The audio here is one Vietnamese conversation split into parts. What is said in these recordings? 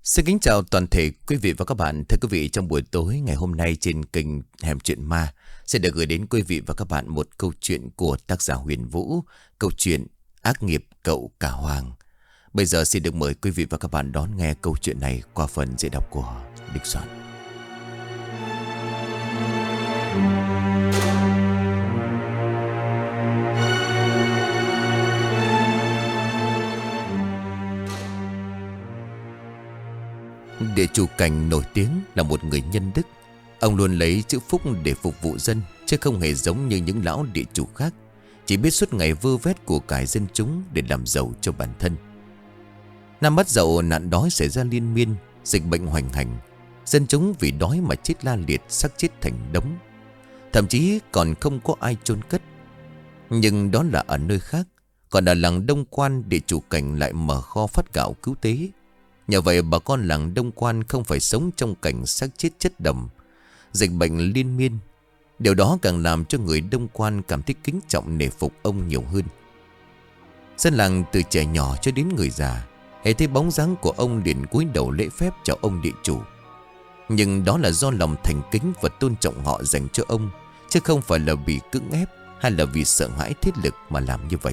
Xin kính chào toàn thể quý vị và các bạn. Thưa quý vị, trong buổi tối ngày hôm nay trên kênh Hẻm Chuyện Ma sẽ được gửi đến quý vị và các bạn một câu chuyện của tác giả Huyền Vũ, câu chuyện Ác nghiệp cậu cả Hoàng. Bây giờ xin được mời quý vị và các bạn đón nghe câu chuyện này qua phần diễn đọc của Địch Soạn. Địa chủ Cảnh nổi tiếng là một người nhân đức. Ông luôn lấy chữ phúc để phục vụ dân, chứ không hề giống như những lão địa chủ khác, chỉ biết suốt ngày vơ vét của cải dân chúng để làm giàu cho bản thân. Năm Mất Dậu, nạn đói xảy ra liên miên, dịch bệnh hoành hành. Dân chúng vì đói mà chết la liệt, xác chết thành đống, thậm chí còn không có ai chôn cất. Nhưng đó là ở nơi khác. Còn ở làng Đông Quan, địa chủ Cảnh lại mở kho phát gạo cứu tế. Nhờ vậy bà con làng Đông Quan không phải sống trong cảnh xác chết chất đầm, dịch bệnh liên miên. Điều đó càng làm cho người Đông Quan cảm thấy kính trọng nể phục ông nhiều hơn. Dân làng từ trẻ nhỏ cho đến người già, hễ thấy bóng dáng của ông liền cúi đầu lễ phép chào ông địa chủ. Nhưng đó là do lòng thành kính và tôn trọng họ dành cho ông, chứ không phải là vì cưỡng ép hay là vì sợ hãi thế lực mà làm như vậy.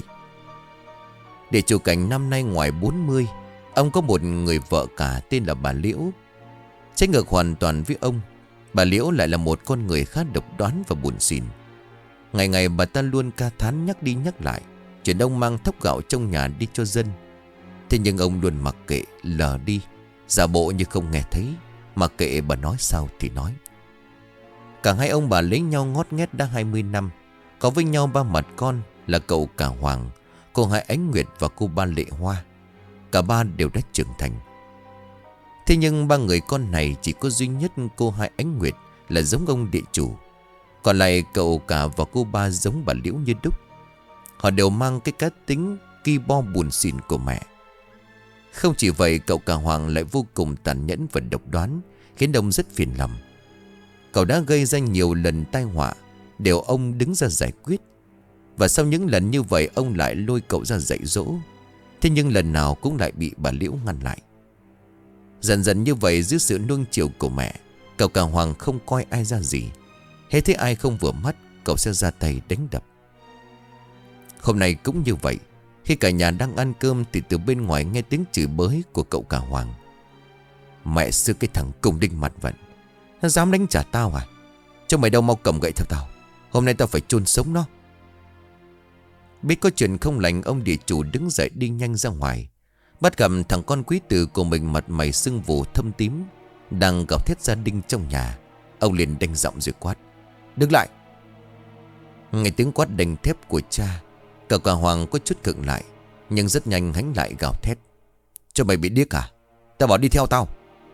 Địa chủ Cảnh năm nay ngoài 40. Ông có một người vợ cả tên là bà Liễu. Trái ngược hoàn toàn với ông, bà Liễu lại là một con người khá độc đoán và buồn xỉn. Ngày ngày bà ta luôn ca thán nhắc đi nhắc lại chuyện ông mang thóc gạo trong nhà đi cho dân. Thế nhưng ông luôn mặc kệ, lờ đi, giả bộ như không nghe thấy, mặc kệ bà nói sao thì nói. Cả hai ông bà lấy nhau ngót nghét đã 20 năm, có với nhau 3 mặt con là cậu cả Hoàng, cô Hai Ánh Nguyệt và cô Ba Lệ Hoa. Cả ba đều đã trưởng thành. Thế nhưng 3 người con này chỉ có duy nhất cô Hai Ánh Nguyệt là giống ông địa chủ. Còn lại cậu cả và cô Ba giống bà Liễu như đúc. Họ đều mang cái cá tính ki bo buồn xỉn của mẹ. Không chỉ vậy, cậu cả Hoàng lại vô cùng tàn nhẫn và độc đoán, khiến ông rất phiền lòng. Cậu đã gây ra nhiều lần tai họa, đều ông đứng ra giải quyết. Và sau những lần như vậy, ông lại lôi cậu ra dạy dỗ. Thế nhưng lần nào cũng lại bị bà Liễu ngăn lại. Dần dần như vậy, dưới sự nuông chiều của mẹ, cậu cả Hoàng không coi ai ra gì. Hễ thấy ai không vừa mắt, cậu sẽ ra tay đánh đập. Hôm nay cũng như vậy. Khi cả nhà đang ăn cơm thì từ bên ngoài nghe tiếng chửi bới của cậu cả Hoàng. Mẹ sư cái thằng cùng đinh mặt vận, nó dám đánh trả tao à? Cho mày đâu mau cầm gậy theo tao, hôm nay tao phải chôn sống nó. Biết có chuyện không lành, ông địa chủ đứng dậy đi nhanh ra ngoài, bắt gặp thằng con quý tử của mình mặt mày sưng vù thâm tím, đang gào thét gia đình trong nhà. Ông liền đanh giọng rồi quát: "Đứng lại!" Nghe tiếng quát đanh thép của cha, cậu cả Hoàng có chút khựng lại, nhưng rất nhanh hắn lại gào thét: "Cho mày bị điếc à? Tao bảo đi theo tao!"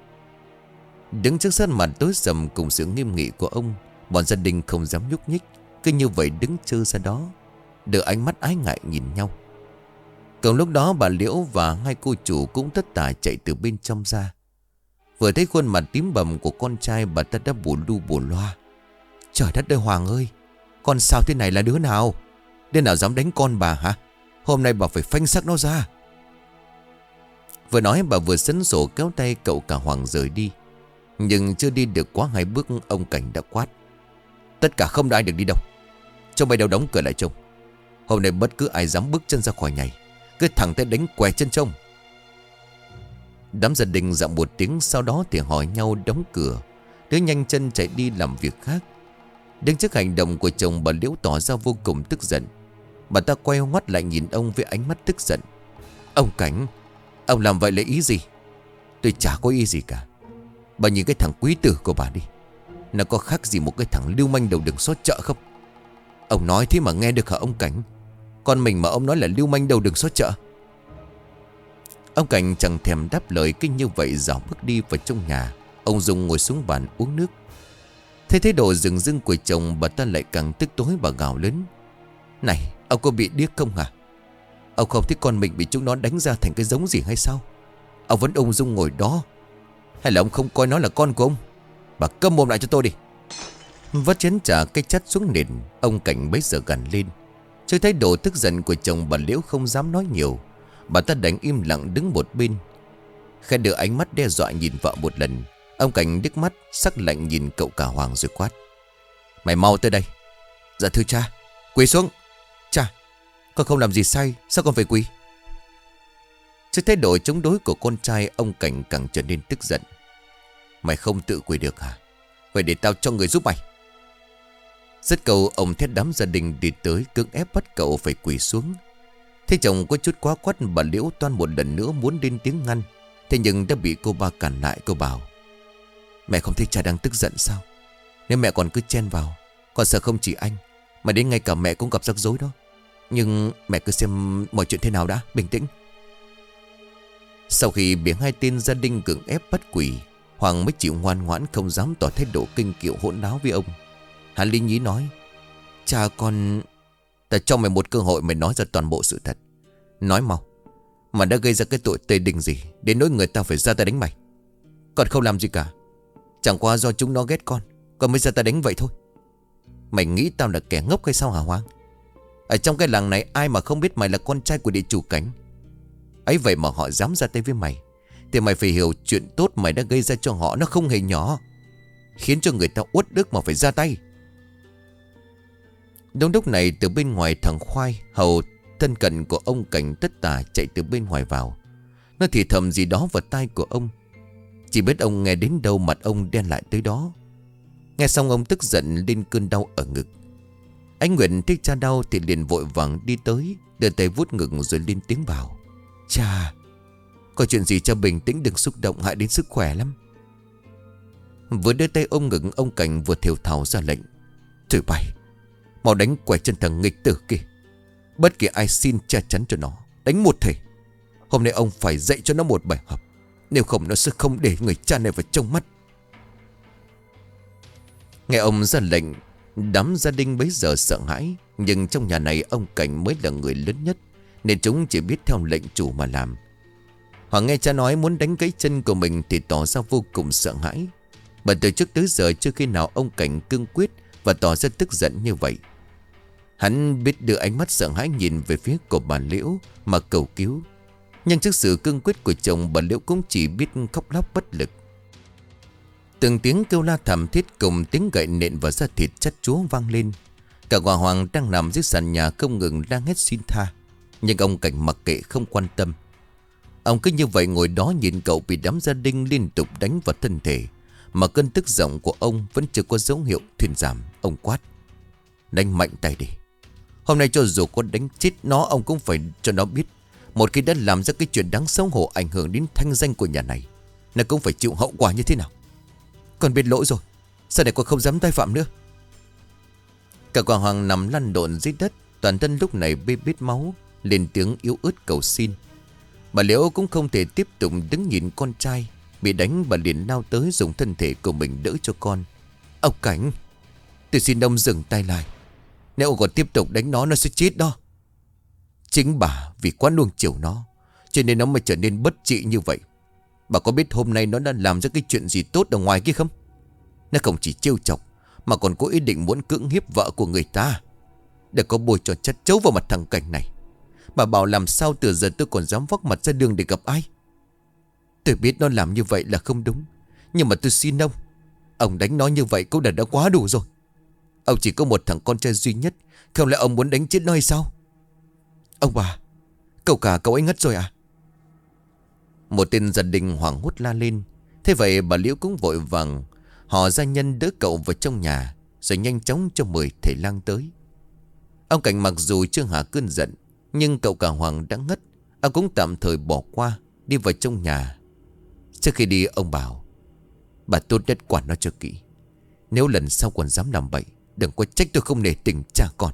Đứng trước sân mặt tối sầm cùng sự nghiêm nghị của ông, bọn gia đình không dám nhúc nhích, cứ như vậy đứng trơ ra đó, đưa ánh mắt ái ngại nhìn nhau. Cùng lúc đó bà Liễu và hai cô chủ cũng tất tả chạy từ bên trong ra. Vừa thấy khuôn mặt tím bầm của con trai, bà ta đã bù lu bù loa: "Trời đất ơi Hoàng ơi, con sao thế này là đứa nào? Đứa nào dám đánh con bà hả? Hôm nay bà phải phanh xác nó ra." Vừa nói bà vừa sấn sổ kéo tay cậu cả Hoàng rời đi. Nhưng chưa đi được quá 2 bước, ông Cảnh đã quát: "Tất cả không ai được đi đâu. Cho mày đâu đóng cửa lại trông. Hôm nay bất cứ ai dám bước chân ra khỏi nhà, cứ thẳng tay đánh què chân trông." Đám gia đình dặm một tiếng, sau đó thì hỏi nhau đóng cửa, đứa nhanh chân chạy đi làm việc khác. Đứng trước hành động của chồng, bà Liễu tỏ ra vô cùng tức giận. Bà ta quay ngoắt lại nhìn ông với ánh mắt tức giận: "Ông Cảnh, ông làm vậy là ý gì?" "Tôi chả có ý gì cả. Bà nhìn cái thằng quý tử của bà đi, nó có khác gì một cái thằng lưu manh đầu đường xó chợ không?" "Ông nói thế mà nghe được hả ông Cảnh? Con mình mà ông nói là lưu manh đầu đường xó chợ?" Ông Cảnh chẳng thèm đáp lời, kinh như vậy dạo bước đi vào trong nhà. Ông Dung ngồi xuống bàn uống nước. Thấy thái độ rừng rưng của chồng, bà ta lại càng tức tối, bà gào lớn: "Này, ông có bị điếc không hả? Ông không thấy con mình bị chúng nó đánh ra thành cái giống gì hay sao? Ông vẫn ung dung ngồi đó, hay là ông không coi nó là con của ông? Bà câm mồm lại cho tôi đi." Vắt chén trà cái chắt xuống nền, ông Cảnh bấy giờ gằn lên. Trước thái độ tức giận của chồng, bà Liễu không dám nói nhiều. Bà ta đành im lặng đứng một bên. Khẽ đưa ánh mắt đe dọa nhìn vợ một lần. Ông Cảnh đứt mắt sắc lạnh nhìn cậu cả Hoàng rồi quát: Mày mau tới đây. Dạ thưa cha. Quỳ xuống. Cha, con không làm gì sai, sao con phải quỳ? Trước thái độ chống đối của con trai, ông Cảnh càng trở nên tức giận. Mày không tự quỳ được hả? Vậy để tao cho người giúp mày. Dứt câu, ông thét đám gia đình đi tới cưỡng ép bắt cậu phải quỳ xuống. Thế chồng có chút quá quắt, bà Liễu toan một lần nữa muốn lên tiếng ngăn. Thế nhưng đã bị cô ba cản lại. Cô bảo: Mẹ không thấy cha đang tức giận sao? Nếu mẹ còn cứ chen vào, con sợ không chỉ anh mà đến ngay cả mẹ cũng gặp rắc rối đó. Nhưng mẹ cứ xem mọi chuyện thế nào đã, bình tĩnh. Sau khi bị hai tên gia đình cưỡng ép bắt quỳ, Hoàng mới chịu ngoan ngoãn, không dám tỏ thái độ kinh kiệu hỗn láo với ông. Hắn lý nhí nói: Cha con... Ta cho mày một cơ hội mày nói ra toàn bộ sự thật. Nói mau. Mà đã gây ra cái tội tê đình gì đến nỗi người ta phải ra tay đánh mày? Con không làm gì cả. Chẳng qua do chúng nó ghét con mới ra tay đánh vậy thôi. Mày nghĩ tao là kẻ ngốc hay sao hả Hoàng? Ở trong cái làng này ai mà không biết mày là con trai của địa chủ Cảnh. Ấy vậy mà họ dám ra tay với mày, thì mày phải hiểu chuyện tốt mày đã gây ra cho họ nó không hề nhỏ, khiến cho người ta uất ức mà phải ra tay. Đúng lúc này, từ bên ngoài, thằng Khoai, hầu thân cận của ông Cảnh tất tả chạy từ bên ngoài vào. Nó thì thầm gì đó vào tai của ông. Chỉ biết ông nghe đến đâu mặt ông đen lại tới đó. Nghe xong ông tức giận lên cơn đau ở ngực. Anh Nguyệt thấy cha đau thì liền vội vàng đi tới, đưa tay vuốt ngực rồi lên tiếng bảo: Cha, có chuyện gì cha bình tĩnh, đừng xúc động hại đến sức khỏe lắm. Vừa đưa tay ôm ngực, ông Cảnh vừa thều thào ra lệnh: Thôi bay, mau đánh quẻ chân thằng nghịch tử kia. Bất kỳ ai xin cha chắn cho nó, đánh một thể. Hôm nay ông phải dạy cho nó một bài học, nếu không nó sẽ không để người cha này vào trong mắt. Nghe ông ra lệnh, đám gia đình bấy giờ sợ hãi. Nhưng trong nhà này ông Cảnh mới là người lớn nhất, nên chúng chỉ biết theo lệnh chủ mà làm. Hoàng nghe cha nói muốn đánh gãy chân của mình thì tỏ ra vô cùng sợ hãi. Bởi từ trước tới giờ chưa khi nào ông Cảnh cương quyết và tỏ ra tức giận như vậy. Hắn biết đưa ánh mắt sợ hãi nhìn về phía của bà Liễu mà cầu cứu. Nhưng trước sự cương quyết của chồng, bà Liễu cũng chỉ biết khóc lóc bất lực. Từng tiếng kêu la thảm thiết cùng tiếng gậy nện vào da thịt chát chúa vang lên. Cả quả Hoàng đang nằm dưới sàn nhà không ngừng la hét xin tha. Nhưng ông Cảnh mặc kệ, không quan tâm. Ông cứ như vậy ngồi đó nhìn cậu bị đám gia đình liên tục đánh vào thân thể, mà cơn tức giận của ông vẫn chưa có dấu hiệu thuyên giảm. Ông quát: Đánh mạnh tay đi. Hôm nay cho dù có đánh chết nó, ông cũng phải cho nó biết, một khi đã làm ra cái chuyện đáng xấu hổ ảnh hưởng đến thanh danh của nhà này, nó cũng phải chịu hậu quả như thế nào. Con biết lỗi rồi, sau này con không dám tái phạm nữa. Cả quả Hoàng nằm lăn lộn dưới đất, toàn thân lúc này bê bết máu, lên tiếng yếu ớt cầu xin. Bà Liễu cũng không thể tiếp tục đứng nhìn con trai bị đánh, bà liền lao tới dùng thân thể của mình đỡ cho con. Ông Cảnh, tôi xin ông dừng tay lại. Nếu còn tiếp tục đánh nó sẽ chết đó. Chính bà vì quá nuông chiều nó, cho nên nó mới trở nên bất trị như vậy. Bà có biết hôm nay nó đã làm ra cái chuyện gì tốt ở ngoài kia không? Nó không chỉ trêu chọc mà còn có ý định muốn cưỡng hiếp vợ của người ta. Để có bôi cho chất chấu vào mặt thằng Cảnh này. Bà bảo làm sao từ giờ tôi còn dám vóc mặt ra đường để gặp ai? Tôi biết nó làm như vậy là không đúng, nhưng mà tôi xin ông đánh nó như vậy cũng đã quá đủ rồi. Ông chỉ có một thằng con trai duy nhất, không lẽ ông muốn đánh chết nó hay sao? Ông bà, cậu ấy ngất rồi à? Một tên gia đình hoảng hốt la lên. Thế vậy bà Liễu cũng vội vàng họ gia nhân đỡ cậu vào trong nhà, rồi nhanh chóng cho 10 thầy lang tới. Ông Cảnh mặc dù chưa hạ cơn giận, nhưng cậu cả Hoàng đã ngất. Ông cũng tạm thời bỏ qua, đi vào trong nhà. Trước khi đi ông bảo: Bà tốt nhất quản nó cho kỹ. Nếu lần sau còn dám làm bậy, đừng có trách tôi không nể tình cha con.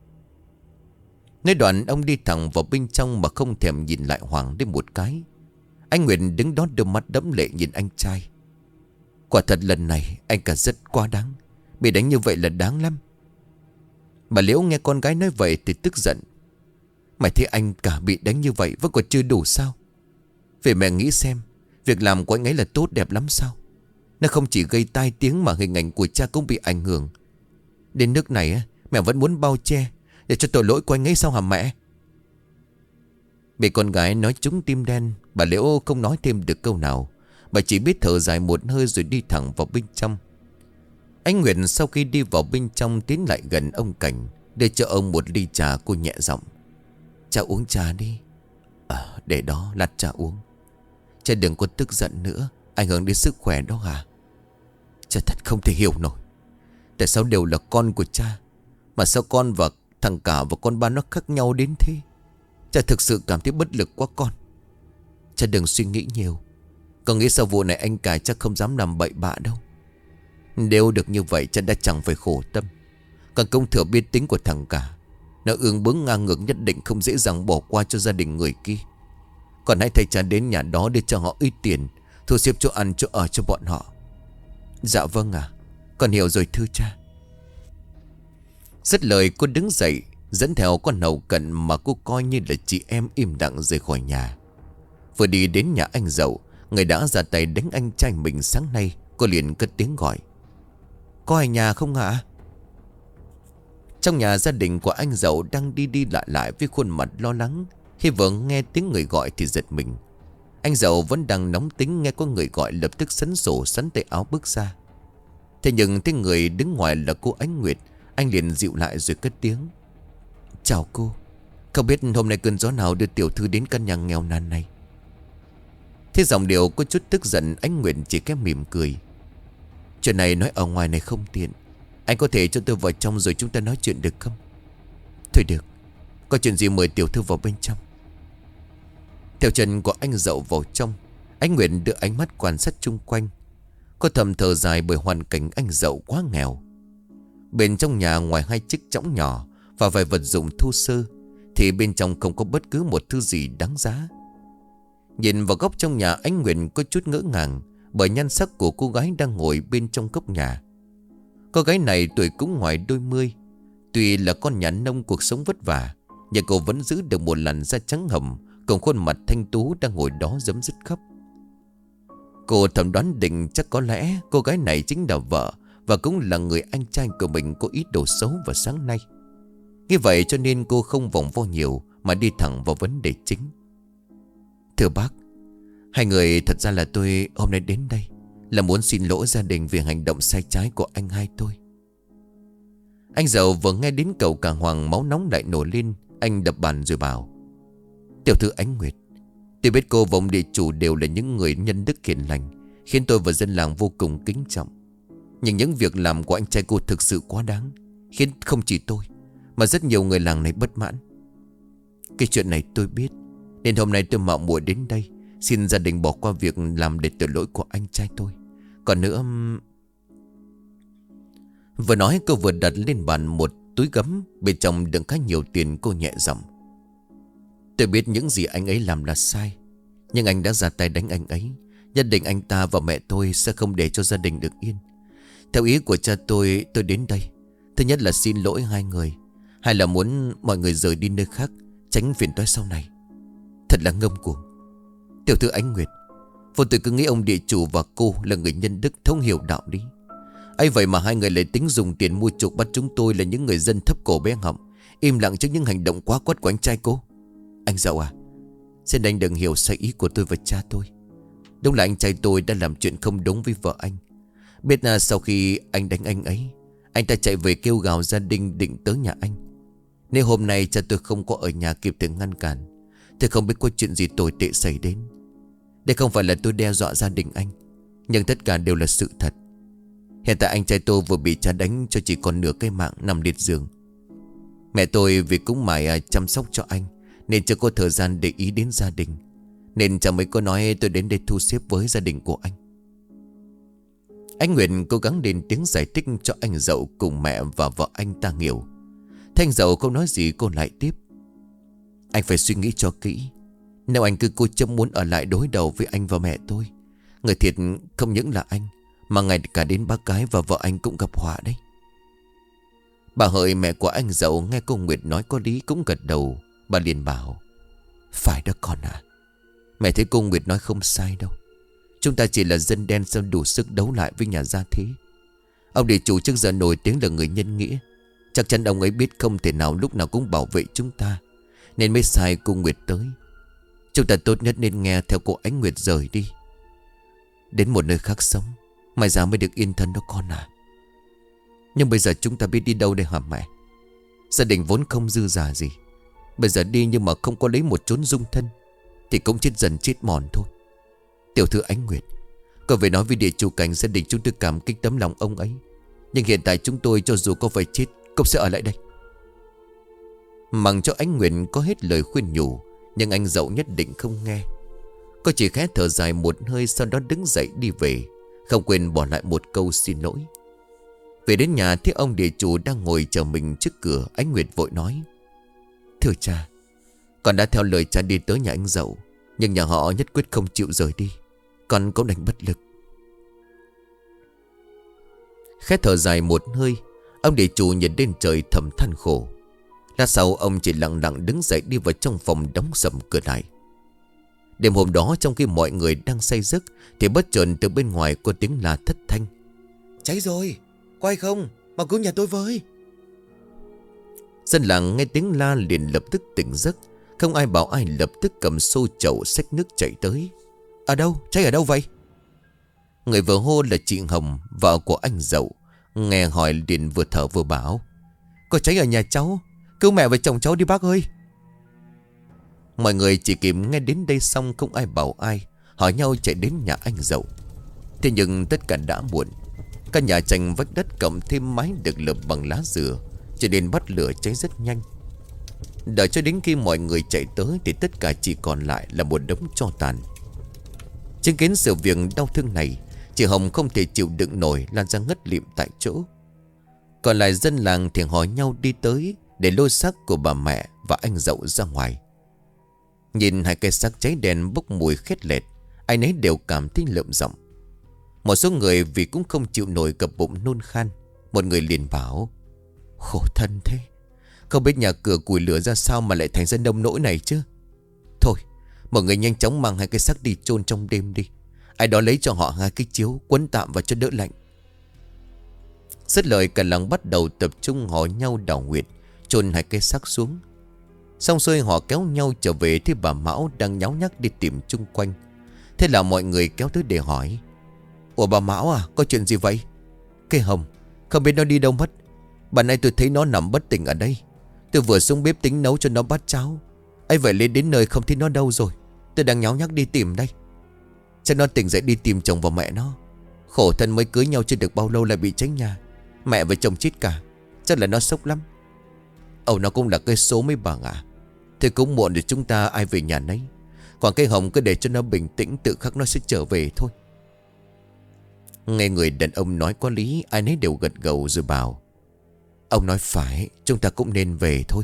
Nói đoạn ông đi thẳng vào bên trong mà không thèm nhìn lại Hoàng đến một cái. Anh Nguyệt đứng đó đôi mắt đẫm lệ nhìn anh trai. Quả thật lần này anh cả rất quá đáng, bị đánh như vậy là đáng lắm. Bà Liễu nghe con gái nói vậy thì tức giận: Mày thấy anh cả bị đánh như vậy vẫn còn chưa đủ sao? Về mẹ nghĩ xem, việc làm của anh ấy là tốt đẹp lắm sao? Nó không chỉ gây tai tiếng mà hình ảnh của cha cũng bị ảnh hưởng. Đến nước này mẹ vẫn muốn bao che để cho tội lỗi của anh ấy sao hả mẹ? Bị con gái nói trúng tim đen, bà Liễu không nói thêm được câu nào. Bà chỉ biết thở dài một hơi rồi đi thẳng vào bên trong. Anh Nguyệt sau khi đi vào bên trong tiến lại gần ông Cảnh, đưa cho ông một ly trà. Cô nhẹ giọng: "Cha uống trà đi." Để đó lát cha uống. Cha đừng có tức giận nữa, ảnh hưởng đến sức khỏe đó hả? Cha thật không thể hiểu nổi, tại sao đều là con của cha mà sao con và thằng cả và con ba nó khác nhau đến thế? Cha thực sự cảm thấy bất lực quá con. Cha đừng suy nghĩ nhiều. Con nghĩ sau vụ này anh cả chắc không dám làm bậy bạ đâu. Nếu được như vậy cha đã chẳng phải khổ tâm. Còn Công Thừa biết tính của thằng cả, nó ương bướng ngang ngược, nhất định không dễ dàng bỏ qua cho gia đình người kia. Còn hãy thầy cha đến nhà đó để cho họ ít tiền, thu xếp chỗ ăn chỗ ở cho bọn họ. Dạ vâng ạ, con hiểu rồi thưa cha. Dứt lời cô đứng dậy, dẫn theo con hầu cận mà cô coi như là chị em, im lặng rời khỏi nhà. Vừa đi đến nhà anh Dậu, người đã ra tay đánh anh trai mình sáng nay, cô liền cất tiếng gọi: "Có ai nhà không ạ?" Trong nhà, gia đình của anh Dậu đang đi đi lại lại với khuôn mặt lo lắng. Khi vừa nghe tiếng người gọi thì giật mình. Anh Dậu vẫn đang nóng tính, nghe có người gọi lập tức sắn sổ sắn tay áo bước ra. Thế nhưng tiếng người đứng ngoài là cô Ánh Nguyệt. Anh liền dịu lại rồi cất tiếng: "Chào cô, không biết hôm nay cơn gió nào đưa tiểu thư đến căn nhà nghèo nàn này?" Thế giọng điệu có chút tức giận, Ánh Nguyệt chỉ khẽ mỉm cười: "Chuyện này nói ở ngoài này không tiện. Anh có thể cho tôi vào trong rồi chúng ta nói chuyện được không?" "Thôi được, có chuyện gì mời tiểu thư vào bên trong." Theo chân của anh Dậu vào trong, Ánh Nguyệt đưa ánh mắt quan sát chung quanh. Có thầm thở dài bởi hoàn cảnh anh Dậu quá nghèo. Bên trong nhà, ngoài hai chiếc chõng nhỏ và vài vật dụng thô sơ, thì bên trong không có bất cứ một thứ gì đáng giá. Nhìn vào góc trong nhà, Ánh Nguyệt có chút ngỡ ngàng bởi nhan sắc của cô gái đang ngồi bên trong góc nhà. Cô gái này tuổi cũng ngoài đôi mươi. Tuy là con nhà nông cuộc sống vất vả, nhưng cô vẫn giữ được một làn da trắng hồng cùng khuôn mặt thanh tú đang ngồi đó rấm rứt khóc. Cô thầm đoán định chắc có lẽ cô gái này chính là vợ và cũng là người anh trai của mình có ý đồ xấu vào sáng nay. Như vậy cho nên cô không vòng vo nhiều mà đi thẳng vào vấn đề chính: "Thưa bác, hai người, thật ra là tôi hôm nay đến đây là muốn xin lỗi gia đình vì hành động sai trái của anh hai tôi." Anh Dậu vừa nghe đến cậu cả hoàng, máu nóng lại nổi lên. Anh đập bàn rồi bảo: "Tiểu thư Ánh Nguyệt, tôi biết cô và ông địa chủ đều là những người nhân đức hiền lành, khiến tôi và dân làng vô cùng kính trọng. Nhưng những việc làm của anh trai cô thực sự quá đáng, khiến không chỉ tôi mà rất nhiều người làng này bất mãn. Cái chuyện này tôi biết, nên hôm nay tôi mạo muội đến đây xin gia đình bỏ qua việc làm để tội lỗi của anh trai tôi. Còn nữa..." Vừa nói cô vừa đặt lên bàn một túi gấm, bên trong đựng khá nhiều tiền. Cô nhẹ giọng: "Tôi biết những gì anh ấy làm là sai, nhưng anh đã ra tay đánh anh ấy, nhất định anh ta và mẹ tôi sẽ không để cho gia đình được yên. Theo ý của cha tôi đến đây, thứ nhất là xin lỗi hai người, hai là muốn mọi người rời đi nơi khác, tránh phiền toái sau này. Thật là ngông cuồng. Tiểu thư Ánh Nguyệt, vô tôi cứ nghĩ ông địa chủ và cô là người nhân đức, thông hiểu đạo lý. ấy vậy mà hai người lại tính dùng tiền mua chuộc bắt chúng tôi là những người dân thấp cổ bé họng, im lặng trước những hành động quá quát của anh trai cô. Anh Dậu à, xin anh đừng hiểu sai ý của tôi và cha tôi. Đúng là anh trai tôi đã làm chuyện không đúng với vợ anh. Biết là sau khi anh đánh anh ấy, anh ta chạy về kêu gào gia đình định tới nhà anh. Nếu hôm nay cha tôi không có ở nhà kịp thời ngăn cản, thì không biết có chuyện gì tồi tệ xảy đến. Đây không phải là tôi đe dọa gia đình anh, nhưng tất cả đều là sự thật. Hiện tại anh trai tôi vừa bị cha đánh cho chỉ còn nửa cái mạng nằm liệt giường. Mẹ tôi vì cũng mải chăm sóc cho anh nên chưa có thời gian để ý đến gia đình, nên cha mới có nói tôi đến đây thu xếp với gia đình của anh." Anh Nguyệt cố gắng lên tiếng giải thích cho anh Dậu cùng mẹ và vợ anh ta hiểu. Thanh Dậu không nói gì, cô lại tiếp: "Anh phải suy nghĩ cho kỹ. Nếu anh cứ cố chấp muốn ở lại đối đầu với anh và mẹ tôi, người thiệt không những là anh, mà ngay cả đến bác gái và vợ anh cũng gặp họa đấy." Bà Hợi, mẹ của anh Dậu, nghe cô Nguyệt nói có lý cũng gật đầu. Bà liền bảo: "Phải đó con à, mẹ thấy cô Nguyệt nói không sai đâu. Chúng ta chỉ là dân đen sao đủ sức đấu lại với nhà gia thế. Ông địa chủ trước giờ nổi tiếng là người nhân nghĩa, chắc chắn ông ấy biết không thể nào lúc nào cũng bảo vệ chúng ta, nên mới sai cô Nguyệt tới. Chúng ta tốt nhất nên nghe theo cô Ánh Nguyệt rời đi, đến một nơi khác sống, mai ra mới được yên thân đó con à. Nhưng bây giờ chúng ta biết đi đâu đây hả mẹ? Gia đình vốn không dư giả gì, bây giờ đi nhưng mà không có lấy một chốn dung thân thì cũng chết dần chết mòn thôi. Tiểu thư Ánh Nguyệt, con về nói với địa chủ Cảnh gia đình chúng tôi cảm kích tấm lòng ông ấy, nhưng hiện tại chúng tôi cho dù có phải chết cũng sẽ ở lại đây. Mặc cho Ánh Nguyệt có hết lời khuyên nhủ, nhưng anh Dậu nhất định không nghe. Cô chỉ khẽ thở dài một hơi, sau đó đứng dậy đi về, không quên bỏ lại một câu xin lỗi. Về đến nhà thấy ông địa chủ đang ngồi chờ mình trước cửa. Ánh Nguyệt vội nói: thưa cha, con đã theo lời cha đi tới nhà anh Dậu, nhưng nhà họ nhất quyết không chịu rời đi, con cũng đành bất lực. Khẽ thở dài một hơi, ông địa chủ nhìn lên trời thầm than khổ. Lát sau ông chỉ lặng lặng đứng dậy đi vào trong phòng, đóng sầm cửa lại. Đêm hôm đó, trong khi mọi người đang say giấc, thì bất chợt từ bên ngoài có tiếng la thất thanh: cháy rồi, có ai không, mau cứu nhà tôi với. Dân làng nghe tiếng la liền lập tức tỉnh giấc. Không ai bảo ai, lập tức cầm xô chậu xách nước chạy tới. Ở đâu, cháy ở đâu vậy? Người vừa hô là chị Hồng, vợ của anh Dậu. Nghe hỏi liền vừa thở vừa bảo: có cháy ở nhà cháu, cứu mẹ và chồng cháu đi bác ơi. Mọi người chỉ kịp nghe đến đây xong, không ai bảo ai, hỏi nhau chạy đến nhà anh Dậu. Thế nhưng tất cả đã muộn. Căn nhà tranh vách đất cộng thêm mái được lợp bằng lá dừa, cho nên bắt lửa cháy rất nhanh. Đợi cho đến khi mọi người chạy tới thì tất cả chỉ còn lại là một đống tro tàn. Chứng kiến sự việc đau thương này, chị Hồng không thể chịu đựng nổi, lan ra ngất lịm tại chỗ. Còn lại dân làng thì hỏi nhau đi tới để lôi xác của bà mẹ và anh Dậu ra ngoài. Nhìn hai cây xác cháy đen bốc mùi khét lẹt, ai nấy đều cảm thấy lợm giọng. Một số người vì cũng không chịu nổi cập bụng nôn khan. Một người liền bảo: khổ thân thế, không biết nhà cửa củi lửa ra sao mà lại thành ra nông nỗi này chứ. Thôi, mọi người nhanh chóng mang hai cái xác đi chôn trong đêm đi. Ai đó lấy cho họ hai cái chiếu quấn tạm vào cho đỡ lạnh. Dứt lời, cả làng bắt đầu tập trung hỏi nhau đào huyệt, chôn hai cái xác xuống. Xong xuôi họ kéo nhau trở về, thì bà Mão đang nháo nhác đi tìm chung quanh. Thế là mọi người kéo tới để hỏi: ủa bà Mão à, có chuyện gì vậy? Cây Hồng, không biết nó đi đâu mất. Bà nay tôi thấy nó nằm bất tỉnh ở đây. Tôi vừa xuống bếp tính nấu cho nó bát cháo, ấy vậy lên đến nơi không thấy nó đâu rồi. Tôi đang nháo nhác đi tìm đây. Chắc nó tỉnh dậy đi tìm chồng và mẹ nó. Khổ thân mới cưới nhau chưa được bao lâu lại bị cháy nhà, mẹ và chồng chết cả. Chắc là nó sốc lắm. Ồ, nó cũng là cái số mấy bà ạ. Thế cũng muộn để chúng ta ai về nhà nấy. Còn cây Hồng cứ để cho nó bình tĩnh, tự khắc nó sẽ trở về thôi. Nghe người đàn ông nói có lý, ai nấy đều gật gđầu rồi bảo: ông nói phải, chúng ta cũng nên về thôi.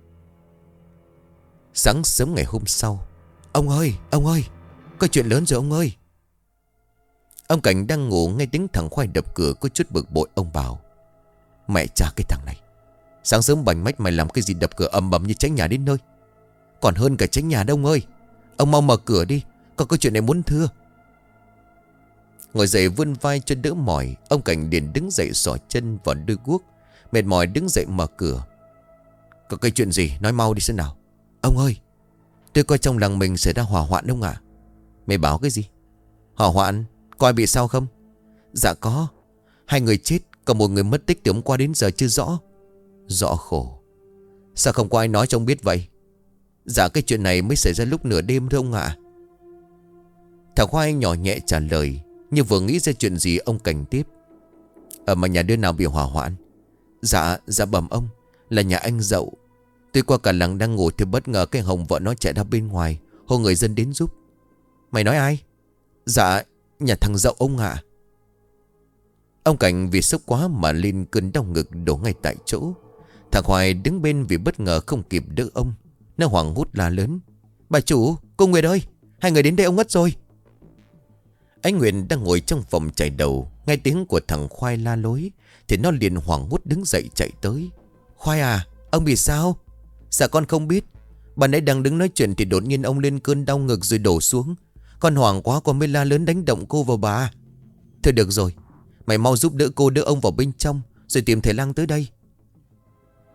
Sáng sớm ngày hôm sau: ông ơi, có chuyện lớn rồi ông ơi. Ông Cảnh đang ngủ, nghe tiếng thằng Khoai đập cửa có chút bực bội. Ông bảo: mẹ cha cái thằng này, sáng sớm bành mách mày làm cái gì đập cửa ầm ầm như cháy nhà đến nơi. Còn hơn cả cháy nhà đâu ông ơi. Ông mau mở cửa đi, có chuyện này muốn thưa. Ngồi dậy vươn vai cho đỡ mỏi, ông Cảnh liền đứng dậy xỏ chân vào đôi guốc, mệt mỏi đứng dậy mở cửa. Có cái chuyện gì nói mau đi xem nào. Ông ơi, tôi coi trong làng mình xảy ra hỏa hoạn ông ạ. Mày báo cái gì? Hỏa hoạn? Có ai bị sao không? Dạ có, 2 người chết, còn 1 người mất tích từ hôm qua đến giờ chưa rõ. Rõ khổ. Sao không có ai nói cho ông biết vậy? Dạ cái chuyện này mới xảy ra lúc nửa đêm thưa ông ạ. Thằng Khoai nhỏ nhẹ trả lời, như vừa nghĩ ra chuyện gì. Ông Cảnh tiếp: mà nhà đứa nào bị hỏa hoạn? Dạ bẩm ông, là nhà anh Dậu. Tuy qua cả làng đang ngủ thì bất ngờ cái Hồng vợ nó chạy ra bên ngoài, hô người dân đến giúp. Mày nói ai? Dạ nhà thằng Dậu ông ạ. Ông Cảnh vì sốc quá mà lên cơn đau ngực đổ ngay tại chỗ. Thằng Hoài đứng bên vì bất ngờ không kịp đỡ ông. Nó hoảng hốt la lớn: bà chủ, cô Nguyệt ơi, 2 người đến đây, ông ngất rồi. Anh Nguyệt đang ngồi trong phòng chảy đầu, nghe tiếng của thằng Khoai la lối thì nó liền hoảng hốt đứng dậy chạy tới. Khoai à, ông bị sao? Dạ con không biết. Bà nãy đang đứng nói chuyện thì đột nhiên ông lên cơn đau ngực rồi đổ xuống. Con hoảng quá, con mới la lớn đánh động cô vào bà. Thôi được rồi, mày mau giúp đỡ cô, đỡ ông vào bên trong, rồi tìm thầy lang tới đây.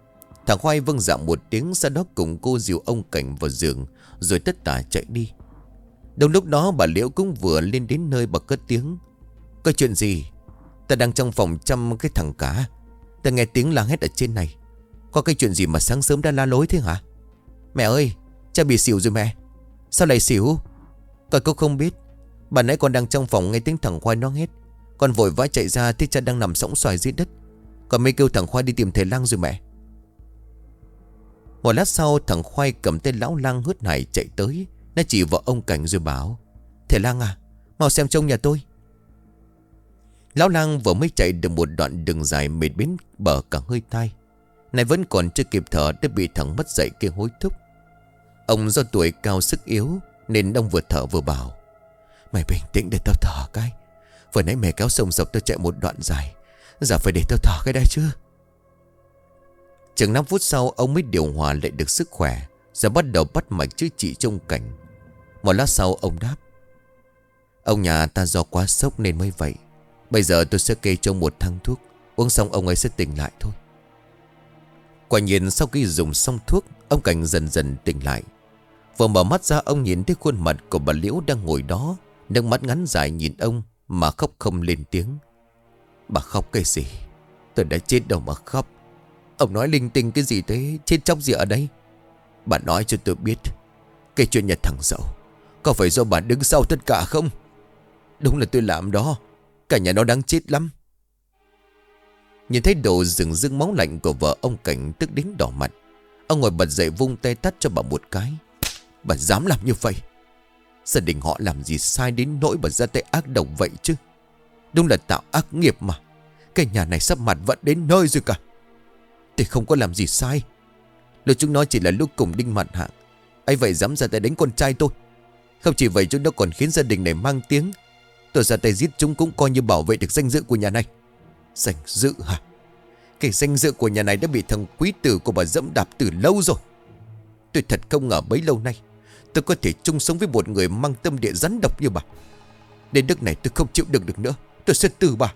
Thằng Khoai vâng dạ một tiếng, sau đó cùng cô dìu ông Cảnh vào giường, rồi tất tả chạy đi. Đồng lúc đó bà Liễu cũng vừa lên đến nơi, bà cất tiếng: "Có chuyện gì? Ta đang trong phòng chăm cái thằng cả. Ta nghe tiếng la hét ở trên này. Có cái chuyện gì mà sáng sớm đã la lối thế hả? Mẹ ơi, cha bị xỉu rồi mẹ." "Sao lại xỉu?" "Coi cô không biết. Bà nãy con đang trong phòng nghe tiếng thằng Khoai nó hét. Con vội vã chạy ra thấy cha đang nằm sõng xoài dưới đất. Con mới kêu thằng Khoai đi tìm thầy lang rồi mẹ." Một lát sau, thằng Khoai cầm tên lão lang hớt hải chạy tới. Nó chỉ vào ông Cảnh rồi bảo: "Thầy lang à, mau xem trông nhà tôi." Lão lang vừa mới chạy được một đoạn đường dài, mệt đến bờ cả hơi tai. Này vẫn còn chưa kịp thở đã bị thằng mất dậy kia hối thúc. Ông do tuổi cao sức yếu nên ông vừa thở vừa bảo: "Mày bình tĩnh để tao thở cái. Vừa nãy mẹ kéo sông sộc tao chạy một đoạn dài, giờ phải để tao thở cái đã chứ." Chừng 5 phút sau, ông mới điều hòa lại được sức khỏe, rồi bắt đầu bắt mạch chữa trị cho ông Cảnh. Một lát sau ông đáp: "Ông nhà ta do quá sốc nên mới vậy. Bây giờ tôi sẽ kê cho một thang thuốc, uống xong ông ấy sẽ tỉnh lại thôi." Quả nhiên sau khi dùng xong thuốc, ông Cảnh dần dần tỉnh lại. Vừa mở mắt ra, ông nhìn thấy khuôn mặt của bà Liễu đang ngồi đó, nước mắt ngắn dài nhìn ông mà khóc không lên tiếng. "Bà khóc cái gì? Tôi đã chết đâu mà khóc. Ông nói linh tinh cái gì thế? Chết chóc gì ở đây? Bà nói cho tôi biết, cái chuyện nhà thằng Dậu có phải do bà đứng sau tất cả không?" "Đúng là tôi làm đó. Cả nhà nó đáng chết lắm." Nhìn thấy độ rừng rưng máu lạnh của vợ, ông Cảnh tức đến đỏ mặt. Ông ngồi bật dậy vung tay tát cho bà một cái. "Bà dám làm như vậy? Gia đình họ làm gì sai đến nỗi bà ra tay ác độc vậy chứ? Đúng là tạo ác nghiệp mà. Cái nhà này sắp mặt vận đến nơi rồi cả. Tôi không có làm gì sai. Lúc chúng nó chỉ là lúc cùng đinh mặt hạng, ấy vậy dám ra tay đánh con trai tôi. Không chỉ vậy, chúng nó còn khiến gia đình này mang tiếng. Tôi ra tay giết chúng cũng coi như bảo vệ được danh dự của nhà này." "Danh dự hả? Cái danh dự của nhà này đã bị thằng quý tử của bà dẫm đạp từ lâu rồi. Tôi thật không ngờ bấy lâu nay tôi có thể chung sống với một người mang tâm địa rắn độc như bà. Đến nước này tôi không chịu đựng được nữa. Tôi sẽ từ bà."